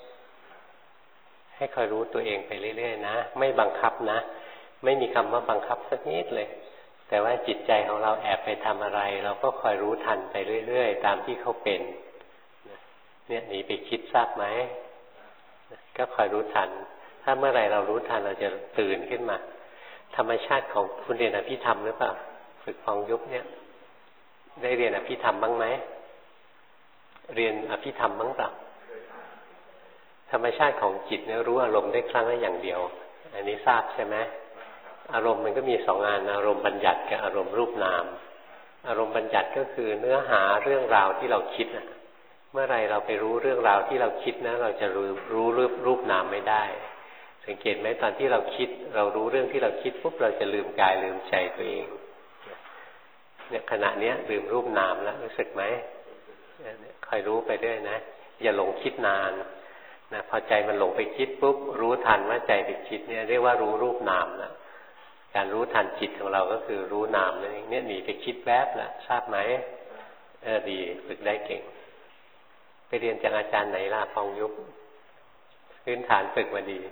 ให้คอยรู้ตัวเองไปเรื่อยๆนะไม่บังคับนะไม่มีคำว่าบังคับสักนิดเลยแต่ว่าจิตใจของเราแอบไปทำอะไรเราก็คอยรู้ทันไปเรื่อยๆตามที่เขาเป็นเนี่ยหนีไปคิดทราบไหมก็คอยรู้ทันถ้าเมื่อไหร่เรารู้ทันเราจะตื่นขึ้นมาธรรมชาติของคุณเรียนอภิธรรมหรือเปล่าฝึกพองยุบเนี่ยได้เรียนอภิธรรมบ้างไหมเรียนอภิธรรมบ้างเปล่าธรรมชาติของจิตเนี่ยรู้อารมณ์ได้ครั้งละอย่างเดียวอันนี้ทราบใช่ไหมอารมณ์มันก็มี2 อันอารมณ์บัญญัติกับอารมณ์รูปนามอารมณ์บัญญัติก็คือเนื้อหาเรื่องราวที่เราคิดเมื่อไรเราไปรู้เรื่องราวที่เราคิดนะเราจะรู้รูปนามไม่ได้สังเกตไหมตอนที่เราคิดเรารู้เรื่องที่เราคิดปุ๊บเราจะลืมกายลืมใจตัวเองเนี่ยขณะนี้ลืมรูปนามแล้วรู้สึกไหมคอยรู้ไปด้วยนะอย่าหลงคิดนานนะพอใจมันหลงไปคิดปุ๊บรู้ทันว่าใจไปคิดเนี่ยเรียกว่ารู้รูปนามนะการรู้ทันจิตของเราก็คือรู้นามนั่นเองเนี่ยหนีไปคิดแวบแล้วทราบไหมดีฝึกได้เก่งไปเรียนจากอาจารย์ไหนล่ะพองยุบพื้นฐานฝึกมาดี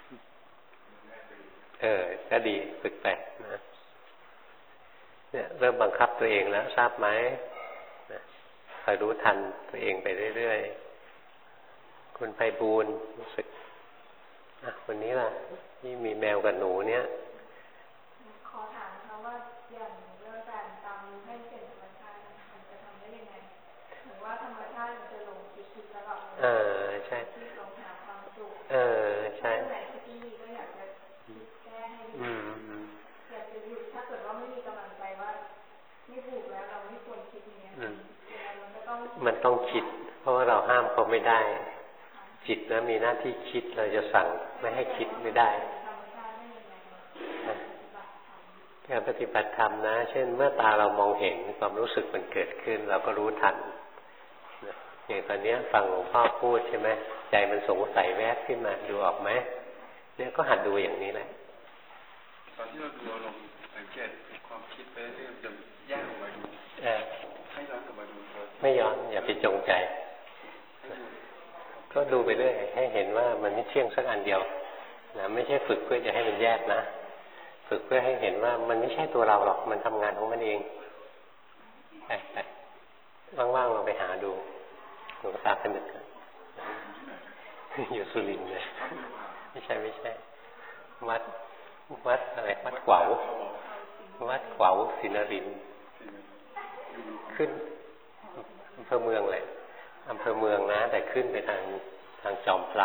ก็ดีฝึกไปนะเนี่ยเริ่มบังคับตัวเองแล้วทราบไหมคอยรู้ทันตัวเองไปเรื่อยๆคุณไพบูลย์รู้สึกคนนี้ล่ะที่มีแมวกับหนูเนี่ยขอถามเขาว่าอย่างเรื่องการตามรู้ให้เป็นธรรมชาติมันจะทำได้ยังไงหรือว่าธรรมชาติมันจะหลงคิดตลอดใช่ที่หลงหาความสุขใช่ไหนที่ก็อยากจะแก้ให้อยากจะหยุดถ้าเกิดว่าไม่มีกำลังใจว่าไม่ถูกแล้วเราไม่ควรคิดอย่างนี้มันต้องคิดเพราะว่าเราห้ามเขาไม่ได้จิตนะมีหน้าที่คิดเราจะสั่งไม่ให้คิดไม่ได้การปฏิบัติธรรมนะเช่นเมื่อตาเรามองเห็นความรู้สึกมันเกิดขึ้นเราก็รู้ทันอย่างตอนนี้ฟังหลวงพ่อพูดใช่ไหมใจมันสงสัยแวบขึ้นมาดูออกไหมเนี่ยก็หัดดูอย่างนี้แหละตอนที่เราดูอารมณ์สังเกตความคิดไปเรื่อยๆจะแยกออกมาดูให้ย้อนกลับมาดูไม่ย้อนอย่าไปจงใจก็ดูไปเรื่อยให้เห็นว่ามันไม่เที่ยงสักอันเดียวนะไม่ใช่ฝึกเพื่อจะให้มันแยกนะฝึกเพื่อให้เห็นว่ามันไม่ใช่ตัวเราหรอกมันทำงานของมันเองไปว่างๆเราไปหาดูหลวงตาผนึกอยู่สุรินทร์เลยไม่ใช่วัดอะไรวัดขวาวศรีนรินทร์ขึ้นอำเภอเมืองเลยอำเภอเมืองนะแต่ขึ้นไปทางจอมพระ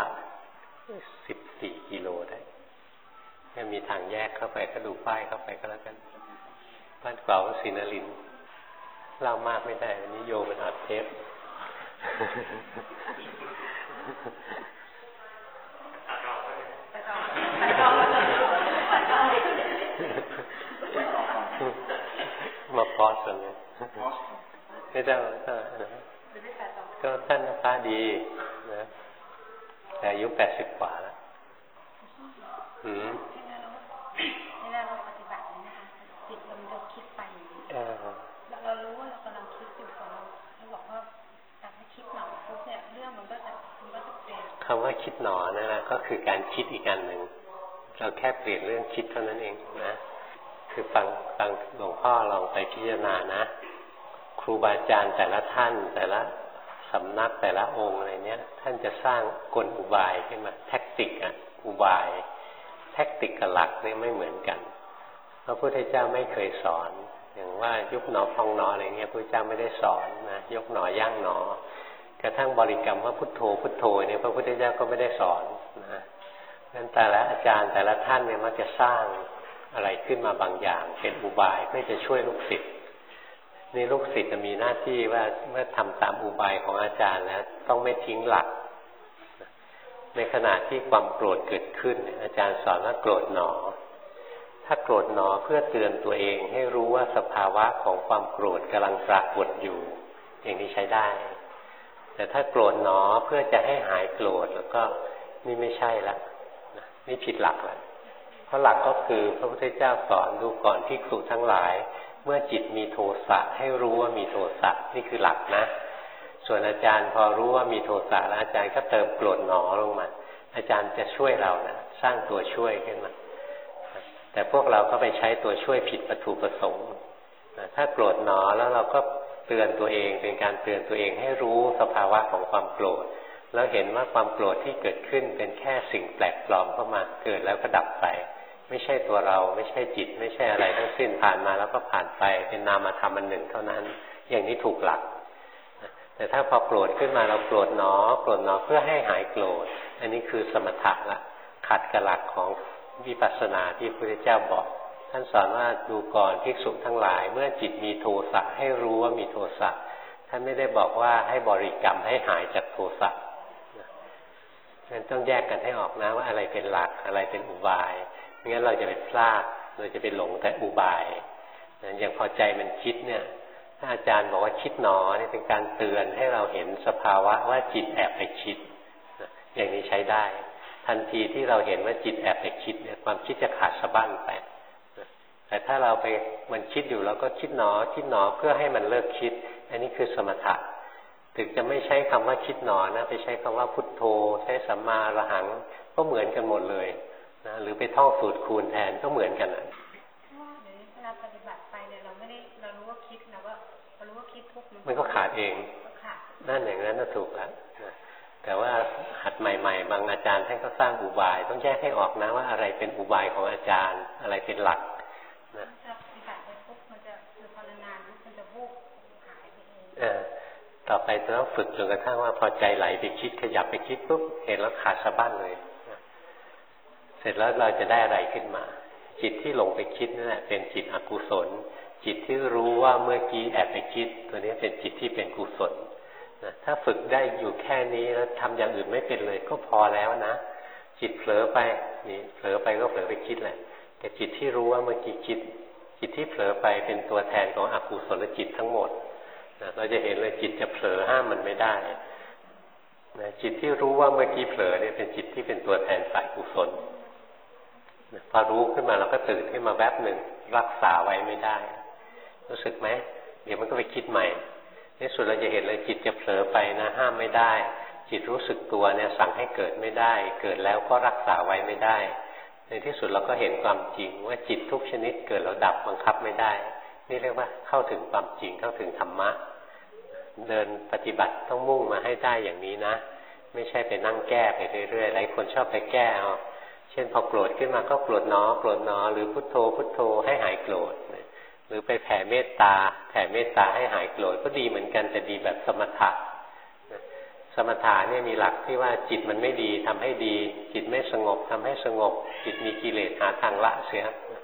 14 กิโลได้ถ้ามีทางแยกเข้าไปก็ดูป้ายเข้าไปก็แล้วกันบ้านเก่าศรีนรินทร์เล่ามากไม่ได้วันนี้โยมมันอัดเทปมาพอสกันเลยไม่ได้ก็ท่านพระดีนะแต่อายุ80 กว่าแล้วเวลาเราปฏิบัตินี่นะคะจิตมันจะคิดไปเรารู้ว่าเรากำลังคิดอยู่แต่เราบอกว่าแต่ถ้าคิดหน่อยปุ๊บเนี่ยเรื่องมันก็จะเปลี่ยนคำว่าคิดหนอนั่นแหละก็คือการคิดอีกอันหนึ่งเราแค่เปลี่ยนเรื่องคิดเท่านั้นเองนะคือฟังหลวงพ่อลองไปพิจารณานะครูบาอาจารย์แต่ละท่านแต่ละสำนักแต่ละองค์อะไรเนี้ยท่านจะสร้างกลอุบายขึ้นมาแท็กติกอุบายแท็กติกกับหลักนี่ไม่เหมือนกันพระพุทธเจ้าไม่เคยสอนอย่างว่ายุบหนอพองหนออะไรเงี้ยพระพุทธเจ้าไม่ได้สอนนะยกหนอย่างหนอกระทั่งบริกรรมว่าพุทโธพุทโธเนี่ยพระพุทธเจ้าก็ไม่ได้สอนนะนั้นแต่ละอาจารย์แต่ละท่านเนี่ยมักจะสร้างอะไรขึ้นมาบางอย่างเป็นอุบายเพื่อจะช่วยลูกศิษย์นี่ลูกศิษย์จะมีหน้าที่ว่าเมื่อทำตามอุบายของอาจารย์แล้วต้องไม่ทิ้งหลักในขณะที่ความโกรธเกิดขึ้นอาจารย์สอนว่าโกรธหนอถ้าโกรธหนอเพื่อเตือนตัวเองให้รู้ว่าสภาวะของความโกรธกำลังปรากฏอยู่อย่างนี้ใช้ได้แต่ถ้าโกรธหนอเพื่อจะให้หายโกรธแล้วก็นี่ไม่ใช่ละนี่ผิดหลักแล้วเพราะหลักก็คือพระพุทธเจ้าสอนดูก่อนภิกษุทั้งหลายเมื่อจิตมีโทสะให้รู้ว่ามีโทสะนี่คือหลักนะส่วนอาจารย์พอรู้ว่ามีโทสะแล้วอาจารย์ก็เติมโกรธหนอลงมาอาจารย์จะช่วยเรานะสร้างตัวช่วยขึ้นมาแต่พวกเราก็ไปใช้ตัวช่วยผิดวัตถุประสงค์ถ้าโกรธหนอแล้วเราก็เตือนตัวเองเป็นการเตือนตัวเองให้รู้สภาวะของความโกรธแล้วเห็นว่าความโกรธที่เกิดขึ้นเป็นแค่สิ่งแปลกปลอมเข้ามาเกิดแล้วก็ดับไปไม่ใช่ตัวเราไม่ใช่จิตไม่ใช่อะไรทั้งสิ้นผ่านมาแล้วก็ผ่านไปเป็นนามธรรมอันหนึ่งเท่านั้นอย่างนี้ถูกหลักแต่ถ้าพอโกรธขึ้นมาเราโกรธหนอเพื่อให้หายโกรธอันนี้คือสมถะละขัดกับหลักของวิปัสสนาที่พระพุทธเจ้าบอกท่านสอนว่าดูก่อนภิกษุทั้งหลายเมื่อจิตมีโทสะให้รู้ว่ามีโทสะท่านไม่ได้บอกว่าให้บริกรรมให้หายจากโทสะงั้นต้องแยกกันให้ออกนะว่าอะไรเป็นหลักอะไรเป็นอุบายไม่งั้นเราจะไปพลาดเราจะไปหลงแต่อุบายอย่างพอใจมันคิดเนี่ยถ้าอาจารย์บอกว่าคิดหนอนี่เป็นการเตือนให้เราเห็นสภาวะว่าจิตแอบไปคิดอย่างนี้ใช้ได้ทันทีที่เราเห็นว่าจิตแอบไปคิดเนี่ยความคิดจะขาดสะบั้นไปแต่ถ้าเราไปมันคิดอยู่เราก็คิดหนอเพื่อให้มันเลิกคิดอันนี้คือสมถะถึงจะไม่ใช้คำว่าคิดหนอนะไปใช้คำว่าพุทโธใช้สัมมาอรหังก็เหมือนกันหมดเลยนะหรือไปท่องสูตรคูณแทนก็เหมือนกันนะเวลาปฏิบัติไปเนี่ยเรารู้ว่าคิดนะว่าเรารู้ว่าคิดทุกมันก็ขาดเองนั่นอย่างนั้นน่ะถูกแล้วแต่ว่าหัดใหม่ๆบางอาจารย์ท่านก็สร้างอุบายต้องแยกให้ออกนะว่าอะไรเป็นอุบายของอาจารย์อะไรเป็นหลักนะต่อไปจะต้องฝึกจนกระทั่งว่าพอใจไหลไปคิดขยับไปคิดปุ๊บเห็นแล้วขาดสะบั้นเลยเสร็จแล้วเราจะได้อะไรขึ้นมาจิตที่หลงไปคิดนั่นแหละเป็นจิตอกุศลจิตที่รู้ว่าเมื่อกี้แอบไปคิดตัวนี้เป็นจิตที่เป็นกุศลถ้าฝึกได้อยู่แค่นี้แล้วทำอย่างอื่นไม่เป็นเลยก็พอแล้วนะจิตเผลอไปนี่เผลอไปก็เผลอไปคิดแหละแต่จิตที่รู้ว่าเมื่อกี้คิดจิตที่เผลอไปเป็นตัวแทนของอกุศลจิตทั้งหมดเราจะเห็นเลยจิตจะเผลอห้ามมันไม่ได้จิตที่รู้ว่าเมื่อกี้เผลอเนี่ยเป็นจิตที่เป็นตัวแทนฝ่ายกุศลพอรู้ขึ้นมาเราก็ตื่นขึ้นมาแวบหนึ่งรักษาไว้ไม่ได้รู้สึกไหมเดี๋ยวมันก็ไปคิดใหม่ในสุดเราจะเห็นเลยจิตจะเผลอไปนะห้ามไม่ได้จิตรู้สึกตัวเนี่ยสั่งให้เกิดไม่ได้เกิดแล้วก็รักษาไว้ไม่ได้ในที่สุดเราก็เห็นความจริงว่าจิตทุกชนิดเกิดแล้วดับบังคับไม่ได้นี่เรียกว่าเข้าถึงความจริงเข้าถึงธรรมะเดินปฏิบัติต้องมุ่งมาให้ได้อย่างนี้นะไม่ใช่ไปนั่งแก้ไปเรื่อยๆหลายคนชอบไปแก้เอาเช่นพอโกรธขึ้นมาก็โกรธหนอหรือพุทโธให้หายโกรธหรือไปแผ่เมตตาให้หายโกรธก็ดีเหมือนกันแต่ดีแบบสมถะสมถะเนี่ยมีหลักที่ว่าจิตมันไม่ดีทำให้ดีจิตไม่สงบทำให้สงบจิตมีกิเลสหาทางละเสียวิ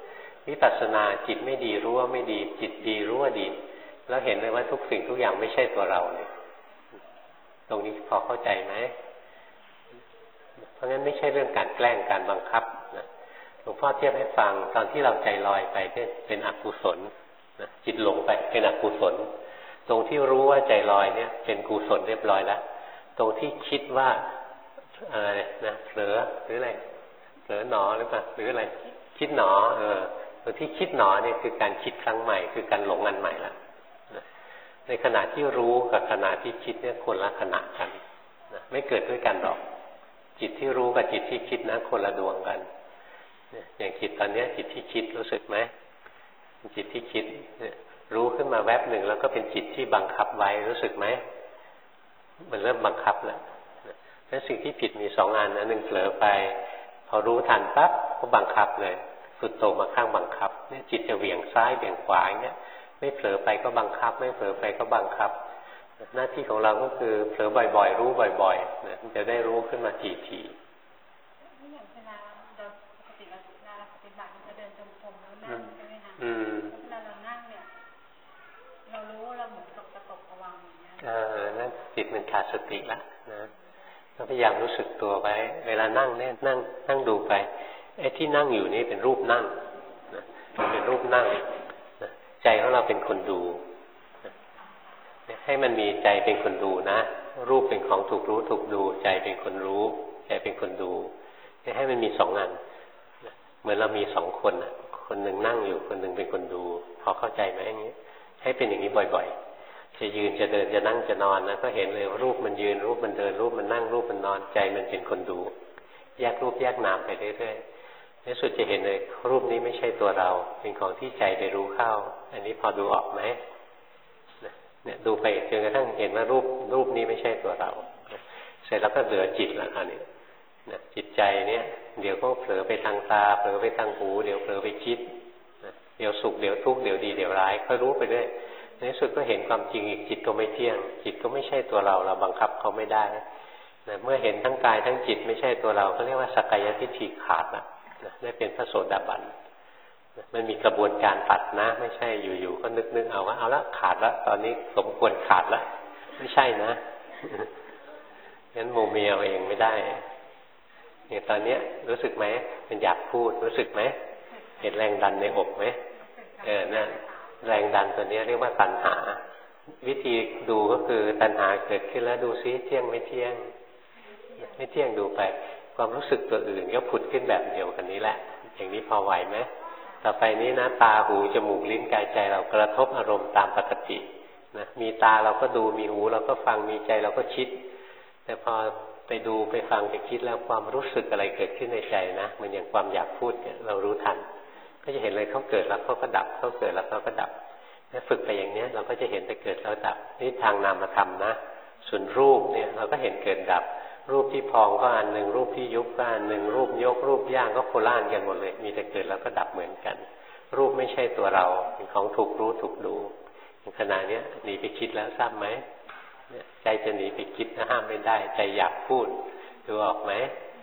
วิปัสสนาจิตไม่ดีรู้ว่าไม่ดีจิตดีรู้ว่าดีแล้วเห็นเลยว่าทุกสิ่งทุกอย่างไม่ใช่ตัวเราเลยตรงนี้พอเข้าใจไหมเพราะงั้นไม่ใช่เรื่องการแกล้งการบังคับนะหลวงพ่อเทียบให้ฟังตอนที่เราใจลอยไปเป็นอกุศลนะจิตหลงไปเป็นอกุศลตรงที่รู้ว่าใจลอยเนี่ยเป็นกุศลเรียบร้อยแล้วตรงที่คิดว่าอะไรนะเผลอหรืออะไรเผลอหนอหรือเปล่าหรืออะไรคิดหนอตรงที่คิดหนอเนี่ยคือการคิดครั้งใหม่คือการหลงอันใหม่ละในขณะที่รู้กับขณะที่คิดเนี่ยคนละขณะกันนะไม่เกิดด้วยกันหรอกจิตที่รู้กับจิตที่คิดนะคนละดวงกันอย่างจิตตอนนี้จิตที่คิดรู้สึกไหมจิตที่คิดเนี่ยรู้ขึ้นมาแวบหนึ่งแล้วก็เป็นจิตที่บังคับไว้รู้สึกไหมมันเริ่มบังคับแล้วแล้วสิ่งที่ผิดมีสองอันนะหนึ่งเผลอไปพอรู้ทันปั๊บก็บังคับเลยสุดโต่งมาข้างบังคับเนี่ยจิตจะเหวี่ยงซ้ายเหวี่ยงขวาอย่างเงี้ยไม่เผลอไปก็บังคับไม่เผลอไปก็บังคับหน้าที่ของเราก็คือเผลอบ่อยๆรู้บ่อยๆนะจะได้รู้ขึ้นมาทีอย่างเวลาเราปกติเราปฏิบัติเราจะเดินจงกรมแล้วนั่งใช่ไหมคะเวลาเรานั่งเนี่ยเรารู้เราเหมือนตกระวังอย่างเงี้ยนั่นจิตมันขาดสติละนะต้องพยายามรู้สึกตัวไว้เวลานั่งเนี่ยนั่งดูไปไอ้ที่นั่งอยู่นี่เป็นรูปนั่งนะเป็นรูปนั่งนะใจของเราเป็นคนดูนะให้มันมีใจเป็นคนดูนะรูปเป็นของถูกรู้ถูกดูใจเป็นคนรู้ใจเป็นคนดูให้มันมีสองอันนะเหมือนเรามีสองคนนะคนหนึ่งนั่งอยู่คนหนึ่งเป็นคนดูพอเข้าใจไหมอย่างนี้ให้เป็นอย่างนี้บ่อยๆจะยืนจะเดินจะนั่งจะนอนนะก็เห็นเลยว่ารูปมันยืนรูปมันเดินรูปมันนั่งรูปมันนอนใจมันเป็นคนดูแยกรูปแยกนามไปเรื่อยๆในสุดจะเห็นเลยรูปนี้ไม่ใช่ตัวเราเป็นของที่ใจไปรู้เข้าอันนี้พอดูออกไหมเนี่ยดูไปจนกระทั่งเห็นว่ารูปนี้ไม่ใช่ตัวเราเสร็จแล้วก็เหลือจิตละอันนี้จิตใจเนี่ยเดี๋ยวก็เผลอไปทางตาเผลอไปทางหูเดี๋ยวเผลอไปคิดเดี๋ยวสุขเดี๋ยวทุกข์เดี๋ยวดีเดี๋ยวร้ายค่อยรู้ไปเรื่อยในสุดก็เห็นความจริงอีกจิตก็ไม่เที่ยงจิตก็ไม่ใช่ตัวเราบังคับเขาไม่ได้เมื่อเห็นทั้งกายทั้งจิตไม่ใช่ตัวเราก็เรียกว่าสักกายทิฏฐิขาดละได้เป็นพระโสดาบันมันมีกระบวนการตัดนะไม่ใช่อยู่ๆก็นึกเอาว่าเอาละขาดละตอนนี้สมควรขาดละไม่ใช่นะงั้นโมเมเอาเองไม่ได้อย่างตอนนี้รู้สึกไหมมันอยากพูดรู้สึกไหมเห็นแรงดันในอกไหมน่ะแรงดันตัวนี้เรียกว่าตัณหาวิธีดูก็คือตัณหาเกิดขึ้นแล้วดูซิเที่ยงไม่เที่ยงไม่เที่ยงดูไปความรู้สึกตัวอื่นก็ผุดขึ้นแบบเดียวกันนี้แหละอย่างนี้พอไหวไหมต่อไปนี้นะตาหูจมูกลิ้นกายใจเรากระทบอารมณ์ตามปกตินะมีตาเราก็ดูมีหูเราก็ฟังมีใจเราก็คิดแต่พอไปดูไปฟังไปคิดแล้วความรู้สึกอะไรเกิดขึ้นในใจนะมันอย่างความอยากพูดเนี่ยเรารู้ทันก็จะเห็นเลยเขาเกิดแล้วเขาก็ดับเขาเกิดแล้วเขาก็ดับถ้าฝึกไปอย่างนี้เราก็จะเห็นไปเกิดแล้วดับนี่ทางนามธรรมนะส่วนรูปเนี่ยเราก็เห็นเกิดดับรูปที่พองก็อันหนึ่งรูปที่ยุบก็อันหนึ่งรูปยกรูปย่างก็โคล่านกันหมดเลยมีแต่เกิดแล้วก็ดับเหมือนกันรูปไม่ใช่ตัวเราเป็นของถูกรู้ถูกดูขณะนี้หนีไปคิดแล้วทราบไหมใจจะหนีไปคิดนะห้ามไม่ได้ใจอยากพูดดูออกไหม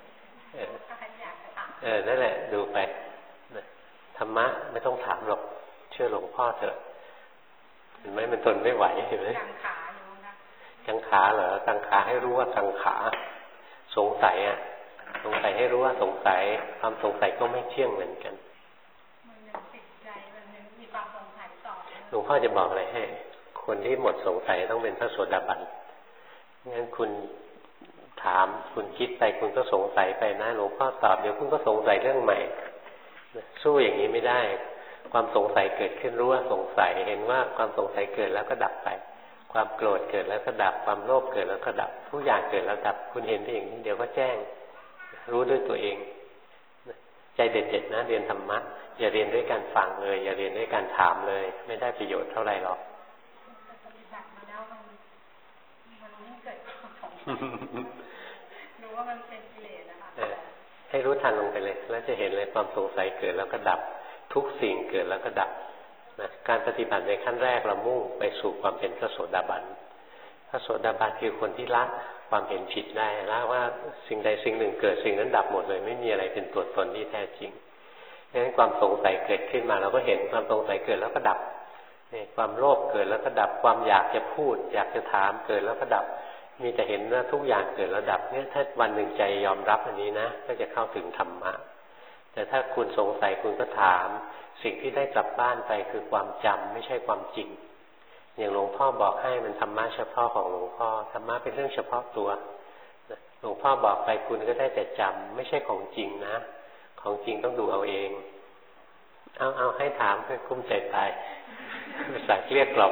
นั่นแหละดูไปธรรมะไม่ต้องถามหรอกเชื่อหลวงพ่อเถอะเห็นไหมมันทนไม่ไหวเห็นไหมกังขาอยู่นะกังขาเหรอกังขาให้รู้ว่ากังขาสงสัยอ่ะสงสัยให้รู้ว่าสงสัยความสงสัยก็ไม่เที่ยงเหมือนกันมันยังติดใจมันยังมีความสงสัยต่อหลวงพ่อจะบอกอะไรให้คนที่หมดสงสัยต้องเป็นพระโสดาบันงั้นคุณถามคุณคิดไปคุณก็สงสัยไปนะหลวงพ่อตอบเดี๋ยวคุณก็สงสัยเรื่องใหม่สู้อย่างนี้ไม่ได้ความสงสัยเกิดขึ้นรู้ว่าสงสัยเห็นว่าความสงสัยเกิดแล้วก็ดับไปความโกรธเกิดแล้วก็ดับความโลภเกิดแล้วก็ดับทุกอย่างเกิดแล้วดับคุณเห็นได้อย่างนี้เดี๋ยวก็แจ้งรู้ด้วยตัวเองใจเด็ดๆนะเรียนธรรมะอย่าเรียนด้วยการฟังเลยอย่าเรียนด้วยการถามเลยไม่ได้ประโยชน์เท่าไหร่หรอกรู้ว่ามันเป็นกิเลสนะคะให้รู้ทันลงไปเลยแล้วจะเห็นเลยความสงสัยเกิดแล้วก็ดับทุกสิ่งเกิดแล้วก็ดับนะการปฏิบัติในขั้นแรกเรามุ่งไปสู่ความเป็นพระโสดาบันพระโสดาบันคือคนที่ละความเห็นผิดได้ละว่าสิ่งใดสิ่งหนึ่งเกิดสิ่งนั้นดับหมดเลยไม่มีอะไรเป็นตัวตนที่แท้จริงงั้นความสงสัยเกิดขึ้นมาเราก็เห็นความสงสัยเกิดแล้วก็ดับความโลภเกิดแล้วก็ดับความอยากจะพูดอยากจะถามเกิดแล้วก็ดับมีแต่เห็นว่าทุกอย่างเกิดแล้วดับเนี่ยถ้าวันหนึ่งใจยอมรับอันนี้นะก็จะเข้าถึงธรรมะแต่ถ้าคุณสงสัยคุณก็ถามสิ่งที่ได้กลับบ้านไปคือความจำไม่ใช่ความจริงอย่างหลวงพ่อบอกให้มันธรรมะเฉพาะของหลวงพ่อธรรมะเป็นเรื่องเฉพาะตัวหลวงพ่อบอกไปคุณก็ได้แต่จำไม่ใช่ของจริงนะของจริงต้องดูเอาเองเอาให้ถามเพื่อคุ้มใจตายสายเกลี้ยกล่อม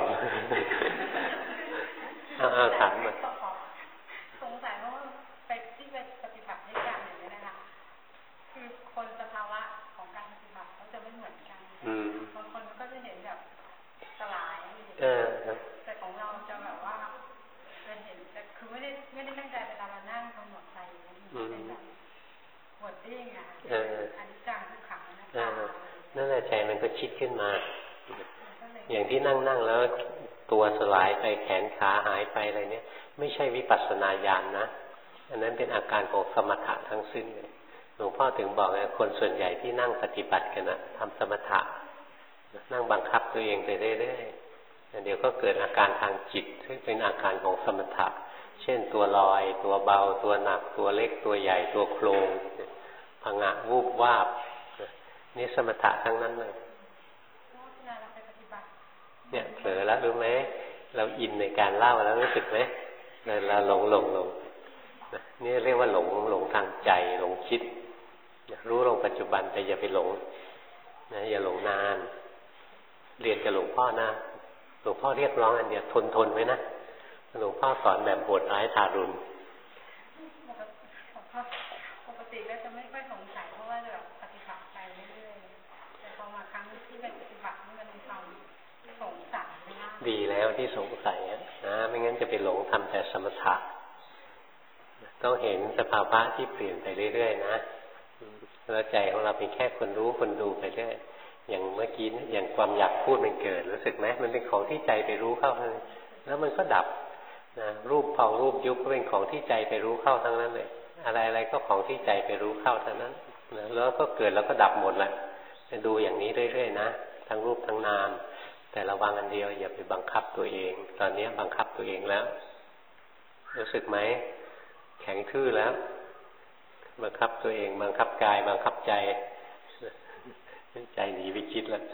เอาถามมาสงสัยว่าไปที่ไปปฏิบัติด้วยกันอย่างนี้นะคะคือคนสภาวะของการปฏิบัติเขาจะไม่เหมือนกันบางคนก็จะเห็นแบบสลายแต่ของเราจะแบบว่าเป็นเห็นแต่คือไม่ได้ตั้งใจเวลาเรานั่งกำหนดใจเป็นแบบปวดดิ้งอันนี้จังทุกขังนั่นแหละใจมันก็คิดขึ้นมาอย่างที่นั่งแล้วตัวสลายไปแขนขาหายไปอะไรเนี่ยไม่ใช่วิปัสสนาญาณนะอันนั้นเป็นอาการของสมถะทั้งสิ้นเลยหลวงพ่อถึงบอกว่าคนส่วนใหญ่ที่นั่งปฏิบัติกันนะทำสมถะนั่งบังคับตัวเองไปเรื่อยๆเดี๋ยวก็เกิดอาการทางจิตซึ่งเป็นอาการของสมถะเช่นตัวลอยตัวเบาตัวหนักตัวเล็กตัวใหญ่ตัวโครงผงะวูบวาบนี่สมถะทั้งนั้นเลยเนี่ยเผลอแล้วรู้ไหมเราอินในการเล่าแล้วรู้สึกไหมเราหลงนี่เรียกว่าหลงทางใจหลงคิดรู้ลงปัจจุบันแต่อย่าไปหลงนะอย่าหลงนานเรียนกับหลวงพ่อนะหลวงพ่อเรียกร้องอันเดียวทนไว้นะหลวงพ่อสอนแบบโหดร้ายทารุณปกติก็จะไม่ค่อยสงสัยเพราะว่าแบบปฏิบัติไปเรื่อยๆแต่พอมาครั้งที่ไปปฏิบัตินี่มันมีความสงสัยดีแล้วที่สงสัยนะไม่งั้นจะไปหลงทำแต่สมถะต้องเห็นสภาวะที่เปลี่ยนไปเรื่อยๆนะแล้วใจของเราเป็นแค่คนรู้คนดูไปเรื่อยอย่างเมื่อกี้อย่างความอยากพูดมันเกิดรู้สึกไหมมันเป็นของที่ใจไปรู้เข้าเลยแล้วมันก็ดับนะรูปพองรูปยุบก็เป็นของที่ใจไปรู้เข้าทั้งนั้นเลยอะไรๆก็ของที่ใจไปรู้เข้าทั้งนั้นนะแล้วก็เกิดแล้วก็ดับหมดแหละจะดูอย่างนี้เรื่อยๆนะทั้งรูปทั้งนามแต่ระวังอันเดียวอย่าไปบังคับตัวเองตอนนี้บังคับตัวเองแล้วรู้สึกไหมแข็งทื่อแล้วบังคับตัวเองบังคับกายบังคับใจใจหนีไปคิดแล้ว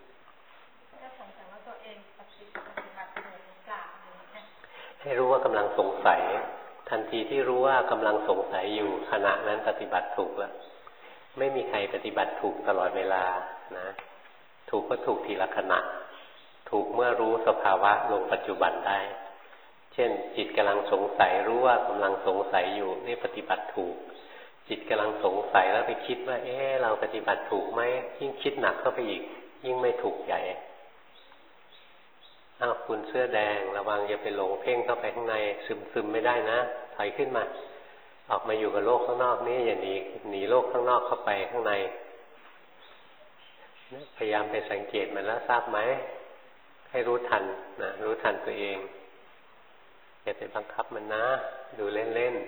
ให้รู้ว่ากำลังสงสัยทันทีที่รู้ว่ากำลังสงสัยอยู่ขณะนั้นปฏิบัติถูกแล้วไม่มีใครปฏิบัติถูกตลอดเวลานะถูกก็ถูกทีละขณะถูกเมื่อรู้สภาวะลงปัจจุบันได้เช่นจิตกำลังสงสัยรู้ว่ากำลังสงสัยอยู่นี่ปฏิบัติถูกจิตกำลังสงสัยแล้วไปคิดว่าเราปฏิบัติถูกไหมยิ่งคิดหนักเข้าไปอีกยิ่งไม่ถูกใหญ่คุณเสื้อแดงระวังอย่าไปหลงเพ่งเข้าไปข้างในซึมไม่ได้นะถอยขึ้นมาออกมาอยู่กับโลกข้างนอกนี่อย่าหนีโลกข้างนอกเข้าไปข้างในพยายามไปสังเกตมันแล้วทราบไหมให้รู้ทันนะรู้ทันตัวเองอย่าไปบังคับมันนะดูเล่น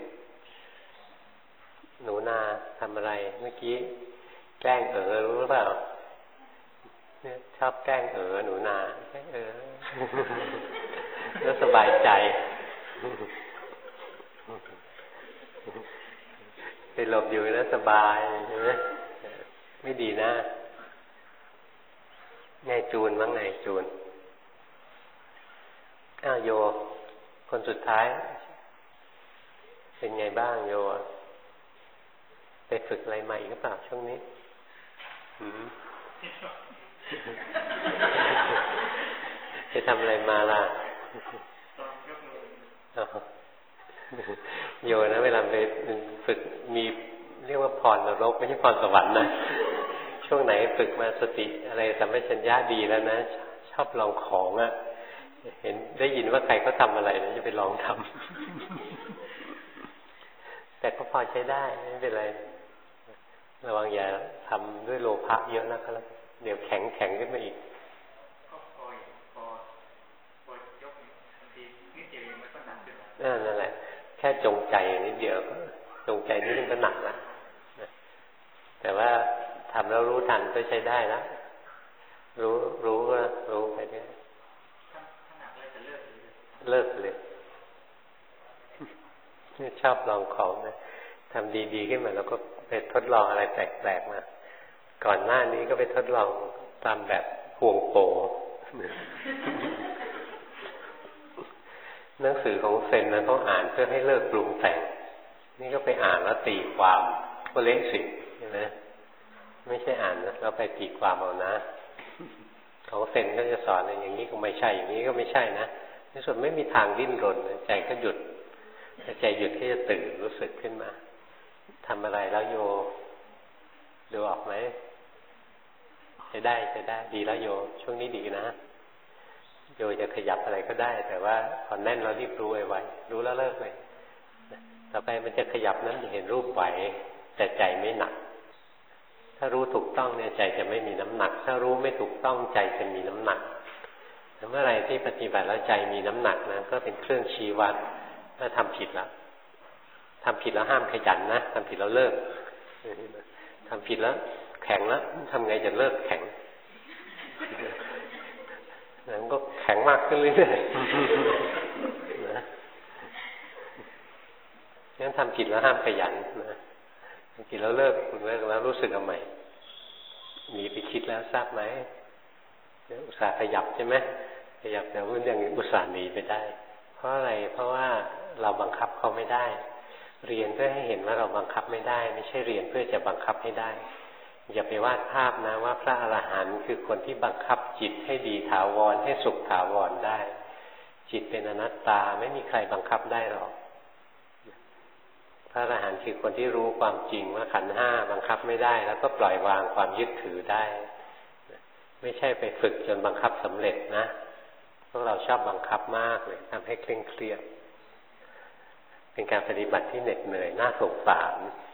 ๆหนูนาทำอะไรเมื่อกี้แกล้งรู้หรือเปล่าเนี่ยชอบแกล้งหนูนาแกล้งแล้วสบายใจไปหลบอยู่แล้วสบายใช่ไหมไม่ดีนะไงจูนมั้งไงจูนโยคนสุดท้ายเป็นไงบ้างโยไปฝึกอะไรใหม่หรือเปล่าช่วงนี้จะทำอะไรมาล่ะโยนะเวลาไปฝึกมีเรียกว่าพรนรกไม่ใช่พรสวรรค์นะช่วงไหนฝึกมาสติอะไรสัมปชัญญะดีแล้วนะชอบลองของเห็นได้ยินว่าใครเขาทำอะไรนะจะไปลองทำแต่ก็พอใช้ได้ไม่เป็นไรระวังอย่าทำด้วยโลภะเยอะนะครับเดี๋ยวแข็งขึ้นมาอีกนั่นแหละแค่จงใจนิดเดียวจงใจนิดนึงก็หนักแล้วแต่ว่าทำแล้วรู้ทันก็ใช้ได้แล้วรู้ก็รู้ไปเนี่ยเลิกเลยชอบลองของนะทำดีๆขึ้นมาแล้วก็ไปทดลองอะไรแปลกๆมาก่อนหน้านี้ก็ไปทดลองตามแบบห่วงโปหนังสือของเซนนะต้องอ่านเพื่อให้เลิกปรุงแต่งนี่ก็ไปอ่านแล้วตีความก็เละสิใช่ไหมไม่ใช่อ่านนะเราไปตีความเอานะของเซนก็จะสอนอย่างนี้ก็ไม่ใช่อย่างนี้ก็ไม่ใช่นะในสุดไม่มีทางดิ้นรนใจก็หยุดใจหยุดที่จะตื่นรู้สึกขึ้นมาทำอะไรแล้วโยดูออกไหมจะได้ดีแล้วโยช่วงนี้ดีนะโยจะขยับอะไรก็ได้แต่ว่าพอแน่นเรารีบรู้ไว้รู้แล้วเลิกเลยต่อไปมันจะขยับนั้นเห็นรูปไหวแต่ใจไม่หนักถ้ารู้ถูกต้องเนี่ยใจจะไม่มีน้ำหนักถ้ารู้ไม่ถูกต้องใจจะมีน้ำหนักเมื่อไรที่ปฏิบัติแล้วใจมีน้ำหนักนะก็เป็นเครื่องชี้วัดว่าทำผิดแล้วทำผิดแล้วห้ามขยันนะทำผิดแล้วเลิกทำผิดแล้วแข็งแล้วทำไงจะเลิกแข็งนั้นก็แข็งมากขึ้นเรื่อยๆนะงั้นทำผิดแล้วห้ามขยันนะทำผิดแล้วเลิกแล้วรู้สึกเอาใหม่หนีไปคิดแล้วทราบไหมอุตส่าห์ขยับใช่ไหมขยับแต่ว่ายังอุตส่าห์หนีไปได้เพราะอะไรเพราะว่าเราบังคับเขาไม่ได้เรียนเพื่อให้เห็นว่าเราบังคับไม่ได้ไม่ใช่เรียนเพื่อจะบังคับให้ได้อย่าไปวาดภาพนะว่าพระอรหันต์คือคนที่บังคับจิตให้ดีถาวรให้สุขถาวรได้จิตเป็นอนัตตาไม่มีใครบังคับได้หรอกพระอรหันต์คือคนที่รู้ความจริงว่าขันธ์ห้าบังคับไม่ได้แล้วก็ปล่อยวางความยึดถือได้ไม่ใช่ไปฝึกจนบังคับสำเร็จนะพวกเราชอบบังคับมากเลยทำให้เคร่งเครียดเป็นการปฏิบัติที่เหน็ดเหนื่อยน่าสงสาร